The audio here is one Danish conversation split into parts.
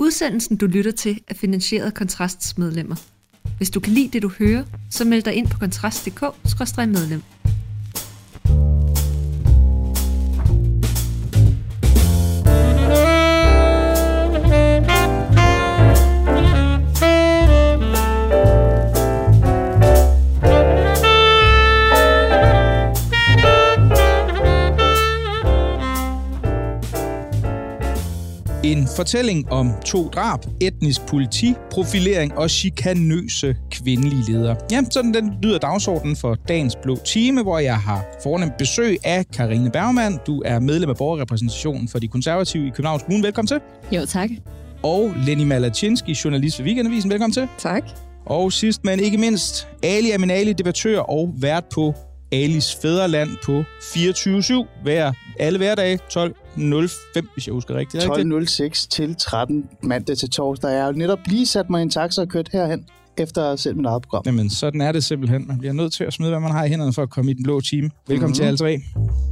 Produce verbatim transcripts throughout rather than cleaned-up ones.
Udsendelsen, du lytter til, er finansieret af Kontrasts medlemmer. Hvis du kan lide det, du hører, så meld dig ind på kontrast punktum d k skråstreg medlem. En fortælling om to drab, etnisk politi, profilering og chikanøse kvindelige ledere. Ja, sådan den lyder dagsordenen for dagens Blå Time, hvor jeg har fornemt besøg af Carina Bergmann. Du er medlem af borgerrepræsentationen for de konservative i Københavns Kommune. Velkommen til. Jo, tak. Og Lenny Malachinsky, journalist ved Weekendavisen. Velkommen til. Tak. Og sidst, men ikke mindst, Ali Aminali, debattør og vært på Alis Fædreland på fireogtyve syv hver alle hverdage tolv nul fem, hvis jeg husker rigtigt. tolv nul seks til tretten mandag til torsdag. Jeg har jo netop lige sat mig i en taxa og kørt herhen efter at sætte mit eget program. Jamen, sådan er det simpelthen. Man bliver nødt til at smide, hvad man har i hænderne for at komme i den blå time. Velkommen mm-hmm. til alle tre.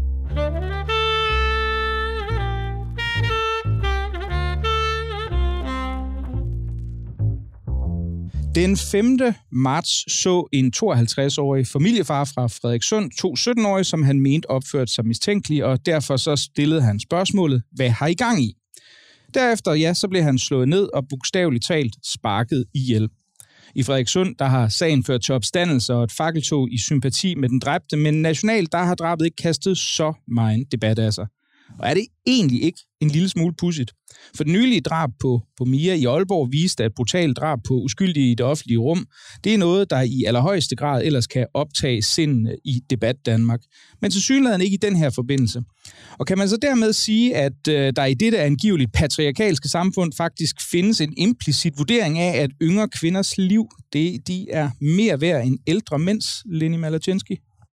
Den femte marts så en tooghalvtreds-årig familiefar fra Frederikssund to sytten-årige, som han mente opførte sig mistænkelig, og derfor så stillede han spørgsmålet, hvad har I gang i? Derefter, ja, så blev han slået ned og bogstaveligt talt sparket ihjel. I Frederikssund, der har sagen ført til opstandelse og et fakkeltog i sympati med den dræbte, men nationalt, der har drabet ikke kastet så meget debat af sig. Og er det egentlig ikke en lille smule pudsigt? For den nylige drab på, på Mia i Aalborg viste, at brutalt drab på uskyldige i det offentlige rum, det er noget, der i allerhøjeste grad ellers kan optage sindene i debat Danmark. Men tilsyneladende ikke i den her forbindelse. Og kan man så dermed sige, at øh, der i dette angiveligt patriarkalske samfund faktisk findes en implicit vurdering af, at yngre kvinders liv, det, de er mere værd end ældre mænds, Lenny Malachinsky?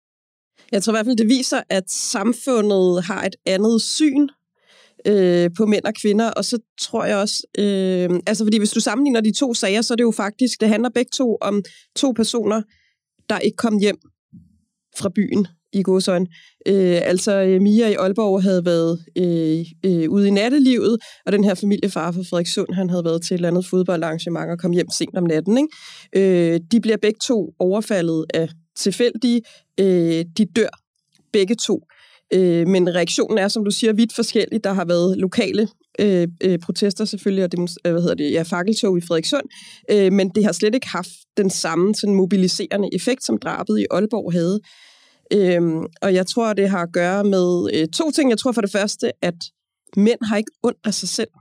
Jeg tror i hvert fald, det viser, at samfundet har et andet syn øh, på mænd og kvinder, og så tror jeg også, øh, altså fordi hvis du sammenligner de to sager, så er det jo faktisk, det handler begge to om to personer, der ikke kom hjem fra byen i gåseøjne. Øh, altså Mia i Aalborg havde været øh, øh, ude i nattelivet, og den her familiefar fra Frederikssund, han havde været til et eller andet fodboldarrangement og kom hjem sent om natten. Ikke? Øh, de bliver begge to overfaldet af tilfældige, øh, de dør begge to. Øh, men reaktionen er, som du siger, vidt forskellig. Der har været lokale øh, øh, protester selvfølgelig, og demonst- hvad hedder det, ja, fakkeltog i Frederikssund, øh, men det har slet ikke haft den samme sådan, mobiliserende effekt, som drabet i Aalborg havde. Øh, og jeg tror, det har at gøre med øh, to ting. Jeg tror for det første, at mænd har ikke ondt af sig selv.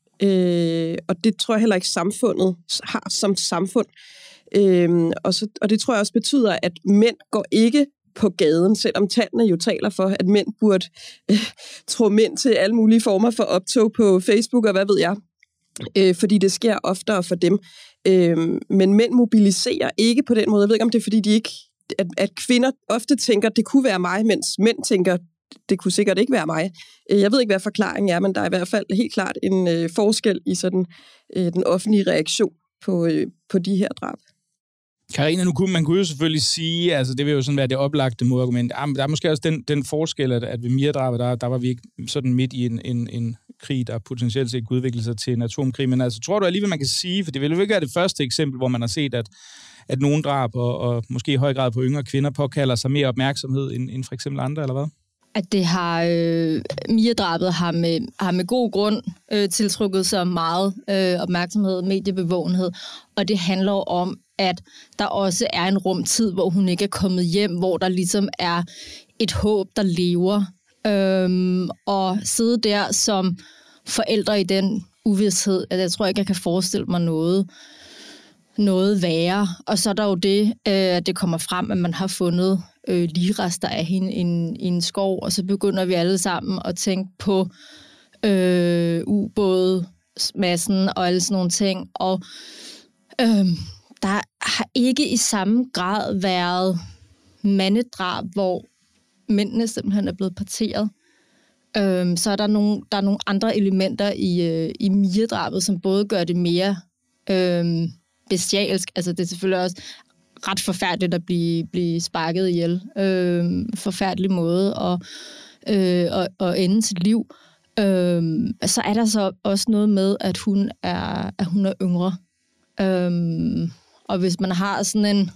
Øh, og det tror jeg heller ikke, samfundet har som samfund. Øhm, og, så, og det tror jeg også betyder, at mænd går ikke på gaden, selvom tallene jo taler for, at mænd burde øh, tro mænd til alle mulige former for optog på Facebook, og hvad ved jeg. Øh, fordi det sker oftere for dem. Øh, men mænd mobiliserer ikke på den måde. Jeg ved ikke, om det er, fordi de ikke, at, at kvinder ofte tænker, at det kunne være mig, mens mænd tænker, det kunne sikkert ikke være mig. Jeg ved ikke, hvad forklaringen er, men der er i hvert fald helt klart en øh, forskel i sådan, øh, den offentlige reaktion på, øh, på de her drab. Carina, nu kunne man kunne jo selvfølgelig sige, altså det vil jo sådan være det oplagte modargument. Ah, der er måske også den, den forskel, at, at ved Mia-drabet, der, der var vi ikke sådan midt i en, en, en krig, der potentielt set kunne udvikle sig til en atomkrig. Men altså, tror du alligevel, man kan sige, for det vil jo ikke være det første eksempel, hvor man har set, at, at nogen drab, og, og måske i høj grad på yngre kvinder, påkalder sig mere opmærksomhed end, end for eksempel andre, eller hvad? At det har, øh, Mia-drabet har med, har med god grund øh, tiltrukket sig meget øh, opmærksomhed, mediebevågenhed, og det handler om, at der også er en rumtid, hvor hun ikke er kommet hjem, hvor der ligesom er et håb, der lever. Øhm, og sidde der som forældre i den uvidshed, at jeg tror ikke, jeg kan forestille mig noget, noget værre. Og så er der jo det, øh, at det kommer frem, at man har fundet øh, ligrester af hende i en, i en skov, og så begynder vi alle sammen at tænke på øh, ubådsmassen og alle sådan nogle ting. Og øh, der har ikke i samme grad været mandedrab, hvor mændene simpelthen er blevet parteret. Øhm, så er der nogle, der er nogle andre elementer i, øh, i Mia-drabet, som både gør det mere øhm, bestialsk. Altså det er selvfølgelig også ret forfærdeligt at blive, blive sparket ihjel. Øhm, forfærdelig måde at, øh, at, at ende sit liv. Øhm, så er der så også noget med, at hun er, at hun er yngre. Øhm, og hvis man har sådan en...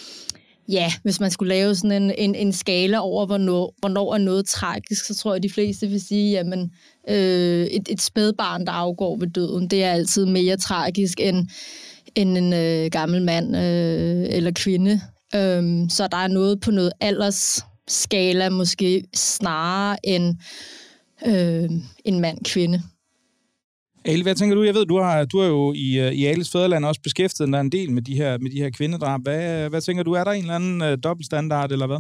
Ja, hvis man skulle lave sådan en, en, en skala over, hvornår, hvornår er noget tragisk, så tror jeg, at de fleste vil sige, jamen, øh, et, et spædbarn, der afgår ved døden, det er altid mere tragisk end, end en øh, gammel mand øh, eller kvinde. Øhm, så der er noget på noget aldersskala, måske snarere end øh, en mand-kvinde. Ali, hvad tænker du? Jeg ved, du har, du er jo i, i Alis Fædreland også beskæftiget dig en del med de her, med de her kvindedrab. Hvad, hvad tænker du? Er der en eller anden uh, dobbeltstandard, eller hvad?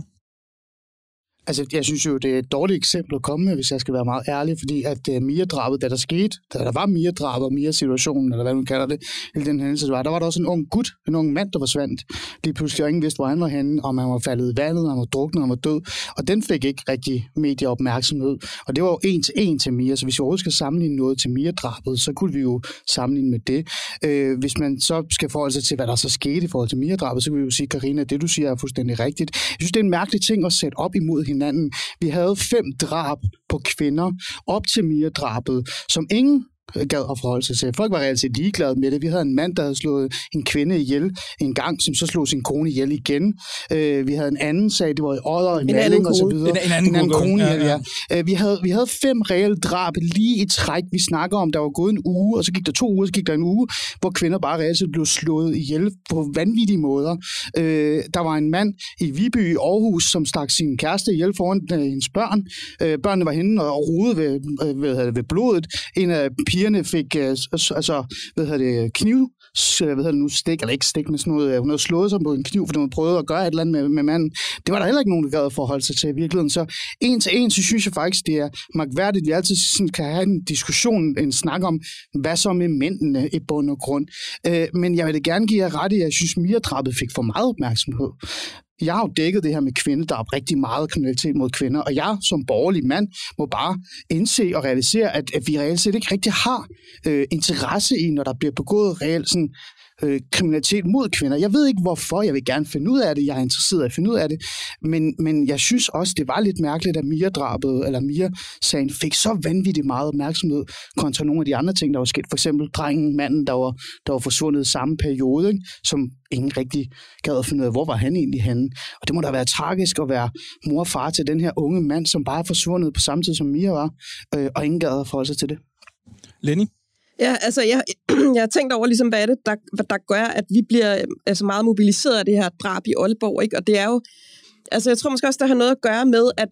Altså, jeg synes jo, det er et dårligt eksempel at komme med, hvis jeg skal være meget ærlig, fordi at uh, Mia-drabet, da der skete, da der var Mia-drabet og Mia-situationen, eller hvad man kalder det, eller den hændelse, der var, der var der også en ung gut, en ung mand, der forsvandt. Lige pludselig, og ingen vidste, hvor han var henne, om han var faldet i vandet, han var druknet, han var død, og den fik ikke rigtig medieopmærksomhed. Og det var jo en til en til Mia, så hvis vi overhovedet skal sammenligne noget til Mia-drabet, så kunne vi jo sammenligne med det. Øh, hvis man så skal forholde sig til, hvad der så skete i forhold til Mia-drabet, så kan vi jo sige, Karina, det du siger er fuldstændig rigtigt. Jeg synes, det er en mærkelig ting at sætte op imod hinanden. Vi havde fem drab på kvinder op til Mia-drabet, som ingen gad at forholde sig til. Folk var reelt set ligeglade med det. Vi havde en mand, der havde slået en kvinde ihjel en gang, som så slog sin kone ihjel igen. Uh, vi havde en anden sag, det var i Odder, i Malling og så videre. En, en anden, en anden kone, ja, ja. ja. Uh, vi, havde, vi havde fem reelle drab lige i træk. Vi snakker om, der var gået en uge, og så gik der to uger, så gik der en uge, hvor kvinder bare reelt set blev slået ihjel på vanvittige måder. Uh, der var en mand i Viby i Aarhus, som stak sin kæreste ihjel foran uh, hendes børn. Uh, børnene var henne og rodede ved, uh, ved, ved blodet. En af pigerne fik uh, altså, hvad hedder det, kniv, hvad hedder det nu, stik, eller ikke stik, men sådan noget, hun havde slået sig på en kniv, fordi hun prøvede at gøre et eller andet med, med manden. Det var der heller ikke nogen, der gad at forholde sig til i virkeligheden. Så en til en, så synes jeg faktisk, det er magtværdigt, at vi altid sådan kan have en diskussion, en snak om, hvad så med mændene i bund og grund. Uh, men jeg vil da gerne give jer ret i, at jeg synes, Mia-drabet fik for meget opmærksomhed. Jeg har jo dækket det her med kvinder, der er rigtig meget kriminalitet mod kvinder, og jeg som borgerlig mand må bare indse og realisere, at, at vi reelt set ikke rigtig har øh, interesse i, når der bliver begået reelt sådan, øh, kriminalitet mod kvinder. Jeg ved ikke, hvorfor. Jeg vil gerne finde ud af det. Jeg er interesseret i at finde ud af det. Men, men jeg synes også, det var lidt mærkeligt, at Mia-drabet, eller Mia-sagen fik så vanvittigt meget opmærksomhed kontra nogle af de andre ting, der var sket. For eksempel drengen, manden, der var, der var forsvundet i samme periode, ikke? Som ingen rigtig gad at finde ud af, hvor var han egentlig henne. Og det må da være tragisk at være mor og far til den her unge mand, som bare er forsvundet på samme tid, som Mia var, øh, og ingen gad at forholde sig til det. Lenny? Ja, altså jeg, jeg har tænkt over, ligesom, hvad er det, der, der gør, at vi bliver altså, meget mobiliseret af det her drab i Aalborg, ikke? Og det er jo, altså jeg tror måske også, der har noget at gøre med, at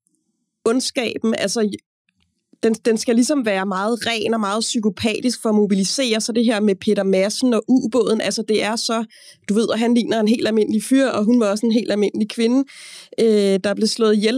ondskaben, altså den, den skal ligesom være meget ren og meget psykopatisk for at mobilisere, så det her med Peter Madsen og ubåden, altså det er så, du ved, at han ligner en helt almindelig fyr, og hun var også en helt almindelig kvinde, øh, der blev slået ihjel.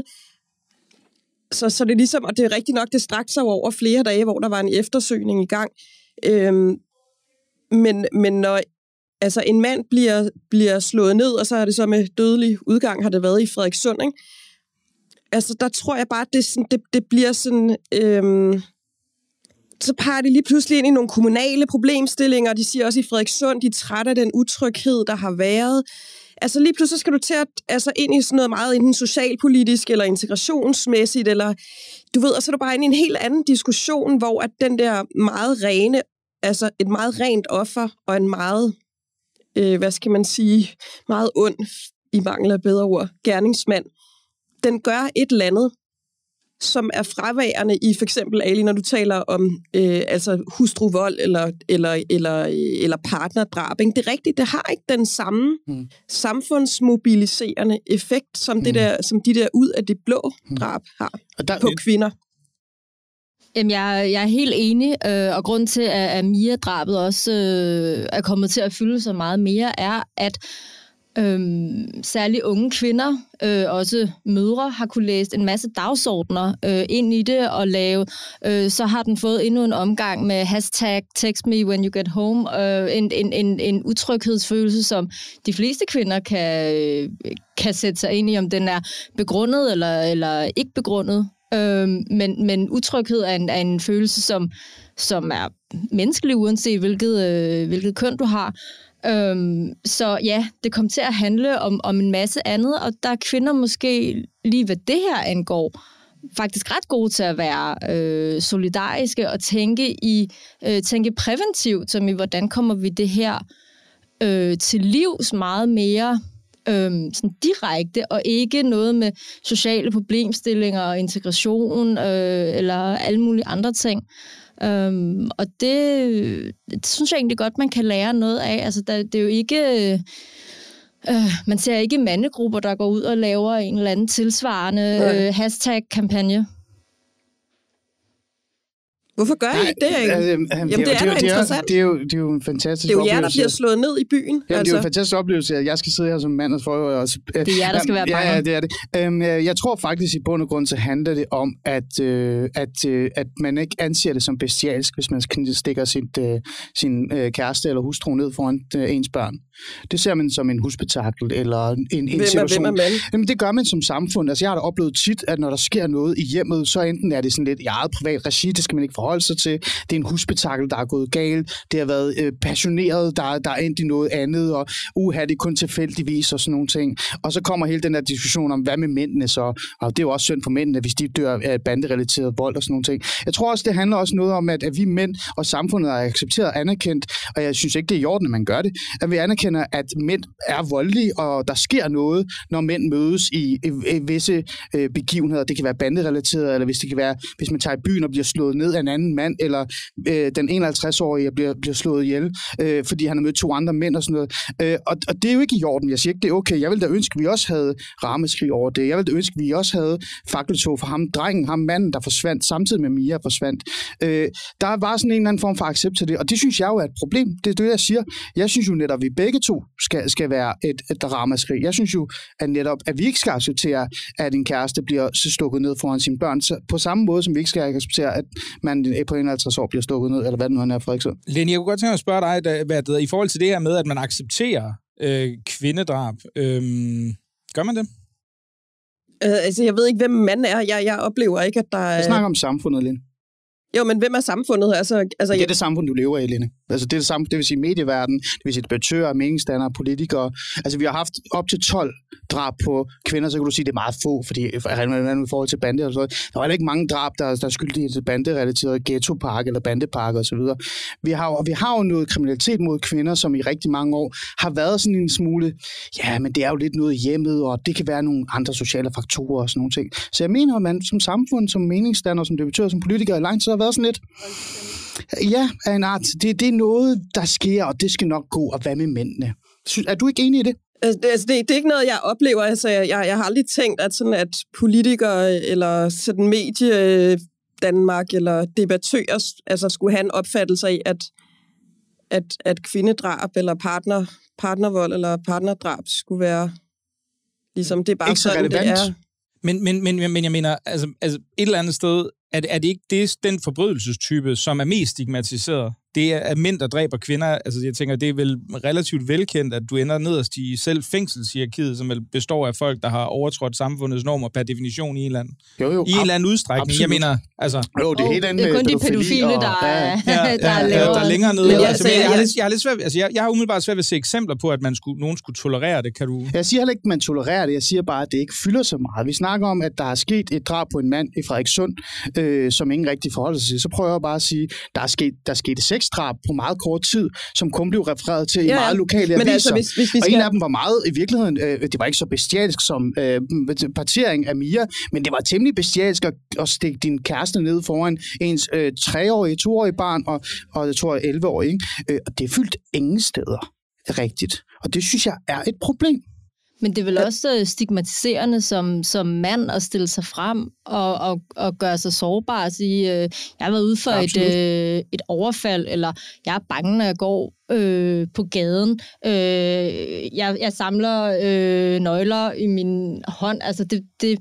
Så, så det er ligesom, og det er rigtigt nok, det strakte sig over flere dage, hvor der var en eftersøgning i gang. Øhm, men, men når altså en mand bliver, bliver slået ned, og så er det så med dødelig udgang, har det været i Frederikssund, ikke? Altså, der tror jeg bare, at det, sådan, det, det bliver sådan... Øhm, så parer det lige pludselig ind i nogle kommunale problemstillinger, og de siger også i Frederikssund, de er trætte af den utryghed, der har været. Altså lige pludselig skal du til at altså, ind i sådan noget meget enten socialpolitisk eller integrationsmæssigt, eller du ved, og så er du bare ind i en helt anden diskussion, hvor at den der meget rene, altså et meget rent offer, og en meget, øh, hvad skal man sige, meget ond, i mangel af bedre ord, gerningsmand, den gør et eller andet, som er fraværende i for eksempel, Ali, når du taler om øh, altså hustruvold eller, eller, eller, eller partnerdrab. Ikke? Det er rigtigt, det har ikke den samme mm. samfundsmobiliserende effekt, som, mm. det der, som de der ud af det blå drab har og der, på kvinder. Jamen, jeg, jeg er helt enig, øh, og grund til, at, at Mia-drabet også øh, er kommet til at fylde så meget mere, er, at Øhm, særligt unge kvinder, øh, også mødre, har kunne læse en masse dagsordner øh, ind i det og lave. Øh, så har den fået endnu en omgang med hashtag text me when you get home. Øh, en, en, en, en utryghedsfølelse, som de fleste kvinder kan, øh, kan sætte sig ind i, om den er begrundet eller, eller ikke begrundet. Øh, men, men utryghed er en, er en følelse, som, som er menneskelig, uanset hvilket, øh, hvilket køn du har. Øhm, så ja, det kom til at handle om, om en masse andet, og der er kvinder måske lige hvad det her angår faktisk ret gode til at være øh, solidariske og tænke i øh, tænke præventivt, som i hvordan kommer vi det her øh, til livs meget mere øh, sådan direkte, og ikke noget med sociale problemstillinger og integration øh, eller alle mulige andre ting. Um, og det, det synes jeg egentlig godt, man kan lære noget af. Altså, der, det er jo ikke... Øh, man ser ikke mandegrupper, der går ud og laver en eller anden tilsvarende øh, hashtag-kampagne. Hvorfor gør I ikke det, ikke? Altså, Jamen, det, det er da interessant. Det er, jo, det er jo en fantastisk oplevelse. Det er jo jer, der oplevelse. bliver slået ned i byen. Jamen, altså. Det er jo en fantastisk oplevelse, at jeg skal sidde her som mand og få... Også, det er jer, der skal være bange. Ja, ja, det er det. Øhm, jeg tror faktisk, i bund og grund, så handler det om, at, øh, at, øh, at man ikke anser det som bestialsk, hvis man stikker sit, øh, sin øh, kæreste eller hustru ned foran øh, ens børn. Det ser man som en husspektakel eller en, en hvem er, situation. Hvem er man? Jamen, det gør man som samfund. Altså, jeg har da oplevet tit, at når der sker noget i hjemmet, så enten er det sådan lidt i eget privat regi, det skal man ikke forholde sig til. Det er en husspektakel, der er gået galt. Det har været øh, passioneret, der, der er endt i noget andet, og uha, det er kun tilfældigvis og sådan nogle ting. Og så kommer hele den der diskussion om, hvad med mændene så? Og det er jo også synd for mændene, hvis de dør af banderelateret vold og sådan nogle ting. Jeg tror også, det handler også noget om, at, at vi mænd og samfundet er accepteret og anerkendt, og jeg synes ikke, det er i orden, at man gør det, at vi anerkender, at mænd er voldelige, og der sker noget, når mænd mødes i, i, i visse øh, begivenheder. Det kan være banderelateret, eller hvis det kan være, hvis man tager i byen og bliver slået ned af en anden mand, eller øh, den enoghalvtreds-årige bliver, bliver slået ihjel, øh, fordi han har mødt to andre mænd og sådan noget. Øh, og, og det er jo ikke i orden. Jeg siger ikke, det er okay. Jeg ville da ønske, at vi også havde ramaskrig over det. Jeg ville da ønske, at vi også havde fakkeltog for ham, drengen, ham manden, der forsvandt, samtidig med Mia forsvandt. Øh, der var sådan en eller anden form for accept til det, og det synes jeg jo er et problem. Det er det, jeg siger. Jeg synes jo netop, at vi begge to skal, skal være et, et ramaskrig. Jeg synes jo, at netop, at vi ikke skal acceptere, at en kæreste bliver stukket ned foran sine børn, så på samme måde, som vi ikke skal acceptere, at man på enoghalvtreds år bliver stukket ned, eller hvad det nu er, Frederiksen. Lene, jeg kunne godt tænke mig at spørge dig, da, hvad det, i forhold til det her med, at man accepterer øh, kvindedrab. Øh, gør man det? Uh, altså, jeg ved ikke, hvem mand er. Jeg, jeg oplever ikke, at der er... Jeg snakker om samfundet, Lene. Jo, men hvem er samfundet? Altså, altså, det er det samfund, du lever i, Lene. Altså, det er det samme, det vil sige medieverden, det vil sige debattører, meningsdannere, politikere. Altså, vi har haft op til tolv drab på kvinder, så kan du sige, det er meget få, fordi i forhold til bande og sådan noget. Der var ikke mange drab, der, der er skyldige til banderelateret ghettopark eller bandepark og så videre. Vi har, jo, vi har jo noget kriminalitet mod kvinder, som i rigtig mange år har været sådan en smule, ja, men det er jo lidt noget i hjemmet, og det kan være nogle andre sociale faktorer og sådan nogle ting. Så jeg mener, at man som samfund, som meningsdanner, som debattør, som politiker i lang tid har været sådan lidt, ja, af en art. Det, det er noget, der sker, og det skal nok gå, og hvad med mændene? Er du ikke enig i det? Altså, det, altså, det, det er ikke noget, jeg oplever. Altså, jeg, jeg har aldrig tænkt, at, sådan, at politikere eller sådan medie Danmark eller debattører altså, skulle have en opfattelse af, at, at, at kvindedrab eller partner, partnervold eller partnerdrab skulle være ligesom, det er bare ikke så sådan, relevant. det er. Men, men, men, men jeg mener, altså, altså et eller andet sted, er, er det ikke det, den forbrydelsestype, som er mest stigmatiseret? Det er mænd, der dræber kvinder. Altså, jeg tænker, det er vel relativt velkendt, at du ender nederst i selv fængselshierarkiet, som består af folk, der har overtrådt samfundets normer per definition i en eller anden, jo, jo, i en eller anden udstrækning. Absolut. Jeg mener, altså... Jo, det er, helt det er kun de pædofile, og, der, ja, ja, ja, der, ja, laver... der er længere nede. Men jeg, altså, jeg, jeg, jeg, har lidt, jeg, har lidt svært, altså, jeg, jeg har umiddelbart svært ved at se eksempler på, at man skulle, nogen skulle tolerere det. Kan du... Jeg siger heller ikke, at man tolererer det. Jeg siger bare, at det ikke fylder så meget. Vi snakker om, at der er sket et drab på en mand i Frederikssund, øh, som ingen rigtig forholder sig til. Så prøver jeg bare at sige, at der er sket, der er sket seks drab på meget kort tid, som kun blev refereret til i ja, meget lokale aviser. Altså, hvis, hvis vi skal... Og en af dem var meget, i virkeligheden, øh, det var ikke så bestialsk som øh, partering af Mia, men det var temmelig bestialsk at, at stikke din kæreste ned foran ens øh, treårige, toårige barn og, og jeg tror, elleve-årige. Ikke? Øh, og det er fyldt ingen steder rigtigt. Og det synes jeg er et problem. Men det er vel også stigmatiserende som, som mand at stille sig frem og, og, og gøre sig sårbar og sige, øh, jeg har været ude for et, øh, et overfald, eller jeg er bange, når jeg går øh, på gaden. Øh, jeg, jeg samler øh, nøgler i min hånd. Altså, det, det,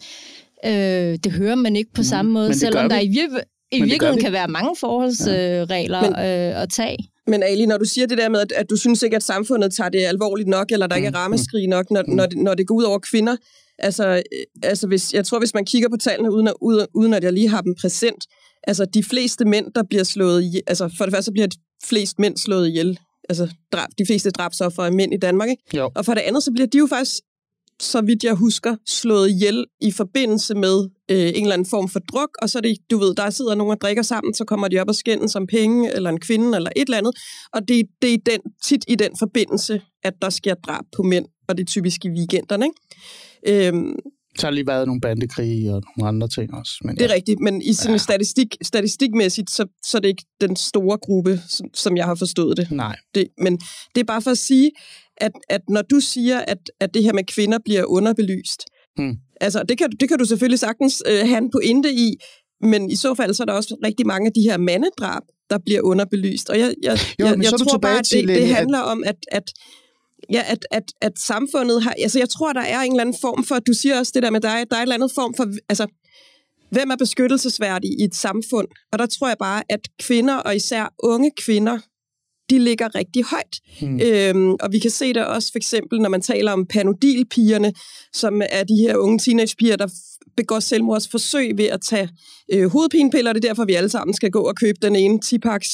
øh, det hører man ikke på mm, samme måde, selvom der i, vir- i virkeligheden kan være mange forholdsregler ja. øh, at tage. Men Ali, når du siger det der med, at, at du synes ikke, at samfundet tager det alvorligt nok, eller der mm. ikke er rammeskrig nok, når, mm. når, det, når det går ud over kvinder, altså, altså hvis, jeg tror, hvis man kigger på tallene, uden at, uden at jeg lige har dem præsent, altså de fleste mænd, der bliver slået ihjel, altså for det første så bliver de flest mænd slået ihjel, altså drab, de fleste drabsoffer er mænd i Danmark, ikke? Jo. Og for det andet, så bliver de jo faktisk så vidt jeg husker, slået ihjel i forbindelse med øh, en eller anden form for druk, og så er det, du ved, der sidder nogen og drikker sammen, så kommer de op og skændes om penge, eller en kvinde, eller et eller andet, og det, det er den, tit i den forbindelse, at der sker drab på mænd, og det er typisk i weekenderne, ikke? Øhm, Så har lige været nogle bandekrige og nogle andre ting også. Men det er ja. rigtigt, men i sådan Ja. statistik, statistikmæssigt, så, så er det ikke den store gruppe, som, som jeg har forstået det. Nej. det. Men det er bare for at sige, at, at når du siger, at, at det her med kvinder bliver underbelyst, Hmm. altså det kan, det kan du selvfølgelig sagtens øh, have en pointe i, men i så fald så er der også rigtig mange af de her mandedrab, der bliver underbelyst. Og jeg, jeg, Jo, jeg, men jeg så er du tror tilbage bare, at til, det, Lenny, det at- handler om, at... at Ja, at, at, at samfundet har... Altså, jeg tror, der er en eller anden form for... Du siger også det der med dig, der er en eller anden form for... Altså, hvem er beskyttelsesværdig i et samfund? Og der tror jeg bare, at kvinder, og især unge kvinder, de ligger rigtig højt. Hmm. Øhm, og vi kan se det også for eksempel, når man taler om panodilpigerne, som er de her unge teenagepiger, der begår selvmordsforsøg ved at tage øh, hovedpinepiller. Det er derfor, vi alle sammen skal gå og købe den ene ti-paks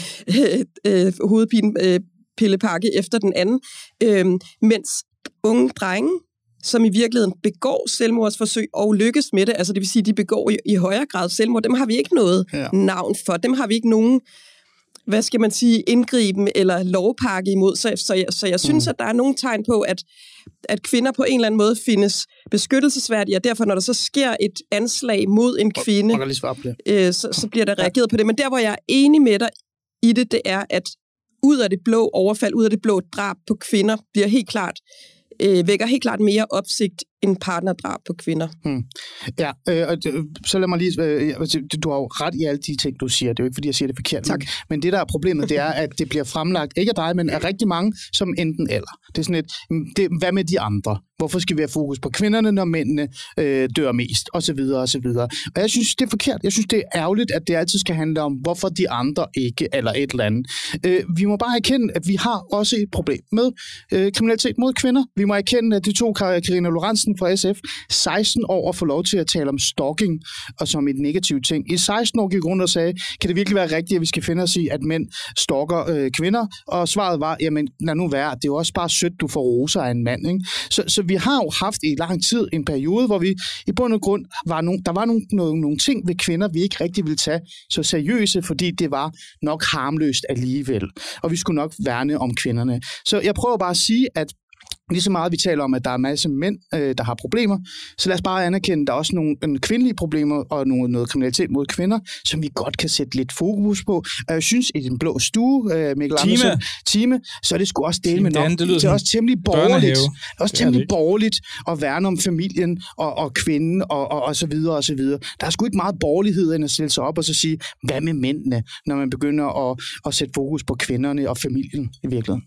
øh, øh, hovedpine... Øh, pillepakke efter den anden, øhm, mens unge drenge, som i virkeligheden begår selvmordsforsøg og lykkes med det, altså det vil sige, de begår i, i højere grad selvmord, dem har vi ikke noget ja. navn for, dem har vi ikke nogen, hvad skal man sige, indgriben eller lovpakke imod, så, så, jeg, så jeg synes, mm. at der er nogle tegn på, at, at kvinder på en eller anden måde findes beskyttelsesværdige, og derfor når der så sker et anslag mod en kvinde, øh, så, så bliver der reageret på det, men der hvor jeg er enig med dig i det, det er, at ud af det blå overfald, ud af det blå drab på kvinder, bliver helt klart, øh, vækker helt klart mere opsigt end partnerdrab på kvinder. Hmm. Ja, øh, og det, så lad mig lige... Øh, du har jo ret i alle de ting, du siger. Det er jo ikke, fordi jeg siger det forkert. Tak. Men, men det, der er problemet, det er, at det bliver fremlagt, ikke af dig, men af rigtig mange, som enten eller. Det er sådan et... Det, hvad med de andre? Hvorfor skal vi have fokus på kvinderne, når mændene øh, dør mest? Og så videre, og så videre. Og jeg synes, det er forkert. Jeg synes, det er ærgerligt, at det altid skal handle om, hvorfor de andre ikke, eller et eller andet. Øh, vi må bare erkende, at vi har også et problem med øh, kriminalitet mod kvinder. Vi må erkende, at de to Karina Lorentzen fra S F, seksten år at få lov til at tale om stalking, og som et negativt ting. I seksten år gik rundt og sagde, kan det virkelig være rigtigt, at vi skal finde os i, at mænd stalker øh, kvinder? Og svaret var, jamen, lad nu være, det er jo også bare sødt, du får roser af en mand, ikke? Så, så vi har jo haft i lang tid en periode, hvor vi i bund og grund var nogle, der var nogle, nogle, nogle ting ved kvinder, vi ikke rigtig ville tage så seriøse, fordi det var nok harmløst alligevel. Og vi skulle nok værne om kvinderne. Så jeg prøver bare at sige, at lige så meget vi taler om, at der er en masse mænd, øh, der har problemer, så lad os bare anerkende, at der er også nogle en kvindelige problemer og nogle, noget kriminalitet mod kvinder, som vi godt kan sætte lidt fokus på. Og jeg synes, i den blå stue, øh, Mikkel Andersen, time, så er det sgu også dele med nok. Det, det er også temmelig borgerligt. Det er også temmelig borgerligt at værne om familien og, og kvinden og, og, og så videre og så videre. Der er sgu ikke meget borgerlighed end at stille sig op og så sige, hvad med mændene, når man begynder at, at sætte fokus på kvinderne og familien i virkeligheden.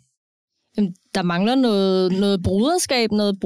Der mangler noget, noget broderskab, noget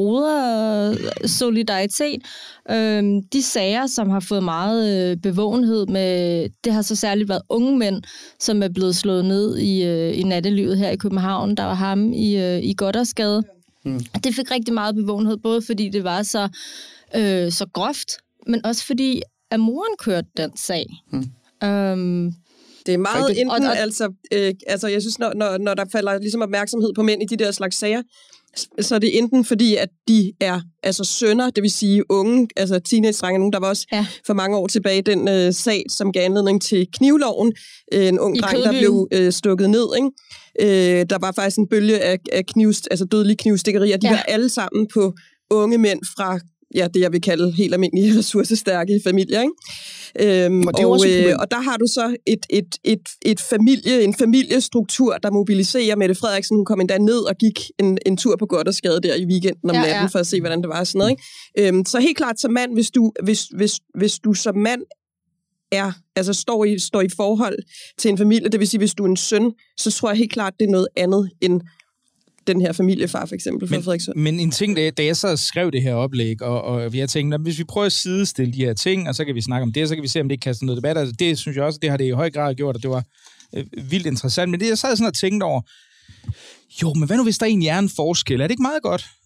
brodersolidaritet. Øhm, de sager, som har fået meget øh, bevågenhed med, det har så særligt været unge mænd, som er blevet slået ned i, øh, i nattelivet her i København. Der var ham i, øh, i Goddersgade. Mm. Det fik rigtig meget bevågenhed, både fordi det var så, øh, så groft, men også fordi, at moren kørte den sag. Mm. Øhm, Det er meget Rigtig. enten, Og- og- altså, øh, altså jeg synes, når, når, når der falder ligesom opmærksomhed på mænd i de der slags sager, så er det enten fordi, at de er altså sønner, det vil sige unge, altså teenage-drenge, nogen, der var også Ja. for mange år tilbage den øh, sag, som gav anledning til knivloven, øh, en ung I dreng, der Kødbyen. blev øh, stukket ned, ikke? Øh, der var faktisk en bølge af, af kniv, altså dødelige knivstikkerier, de Ja. var alle sammen på unge mænd fra, ja, det jeg vil kalde helt almindelige ressourcestærke familier, ikke? Øhm, Og det er jo og, også et øh, problem. og der har du så et, et, et, et familie, en familiestruktur, der mobiliserer. Mette Frederiksen, hun kom endda ned og gik en, en tur på Goddersgade der i weekenden om Ja, natten, ja. for at se, hvordan det var og sådan noget. Ikke? Øhm, så helt klart som mand, hvis du, hvis, hvis, hvis du som mand er, altså står i, står i forhold til en familie, det vil sige, hvis du er en søn, så tror jeg helt klart, det er noget andet end den her familiefar, for eksempel, fra Men, Frederikssund. men en ting, da, da jeg så skrev det her oplæg, og, og jeg tænkte, at hvis vi prøver at sidestille de her ting, og så kan vi snakke om det, så kan vi se, om det ikke kaster noget debat. Altså, det synes jeg også, det har det i høj grad gjort, og det var øh, vildt interessant. Men det, jeg sad sådan og tænkte over, jo, men hvad nu, hvis der egentlig er en forskel? Er det ikke meget godt,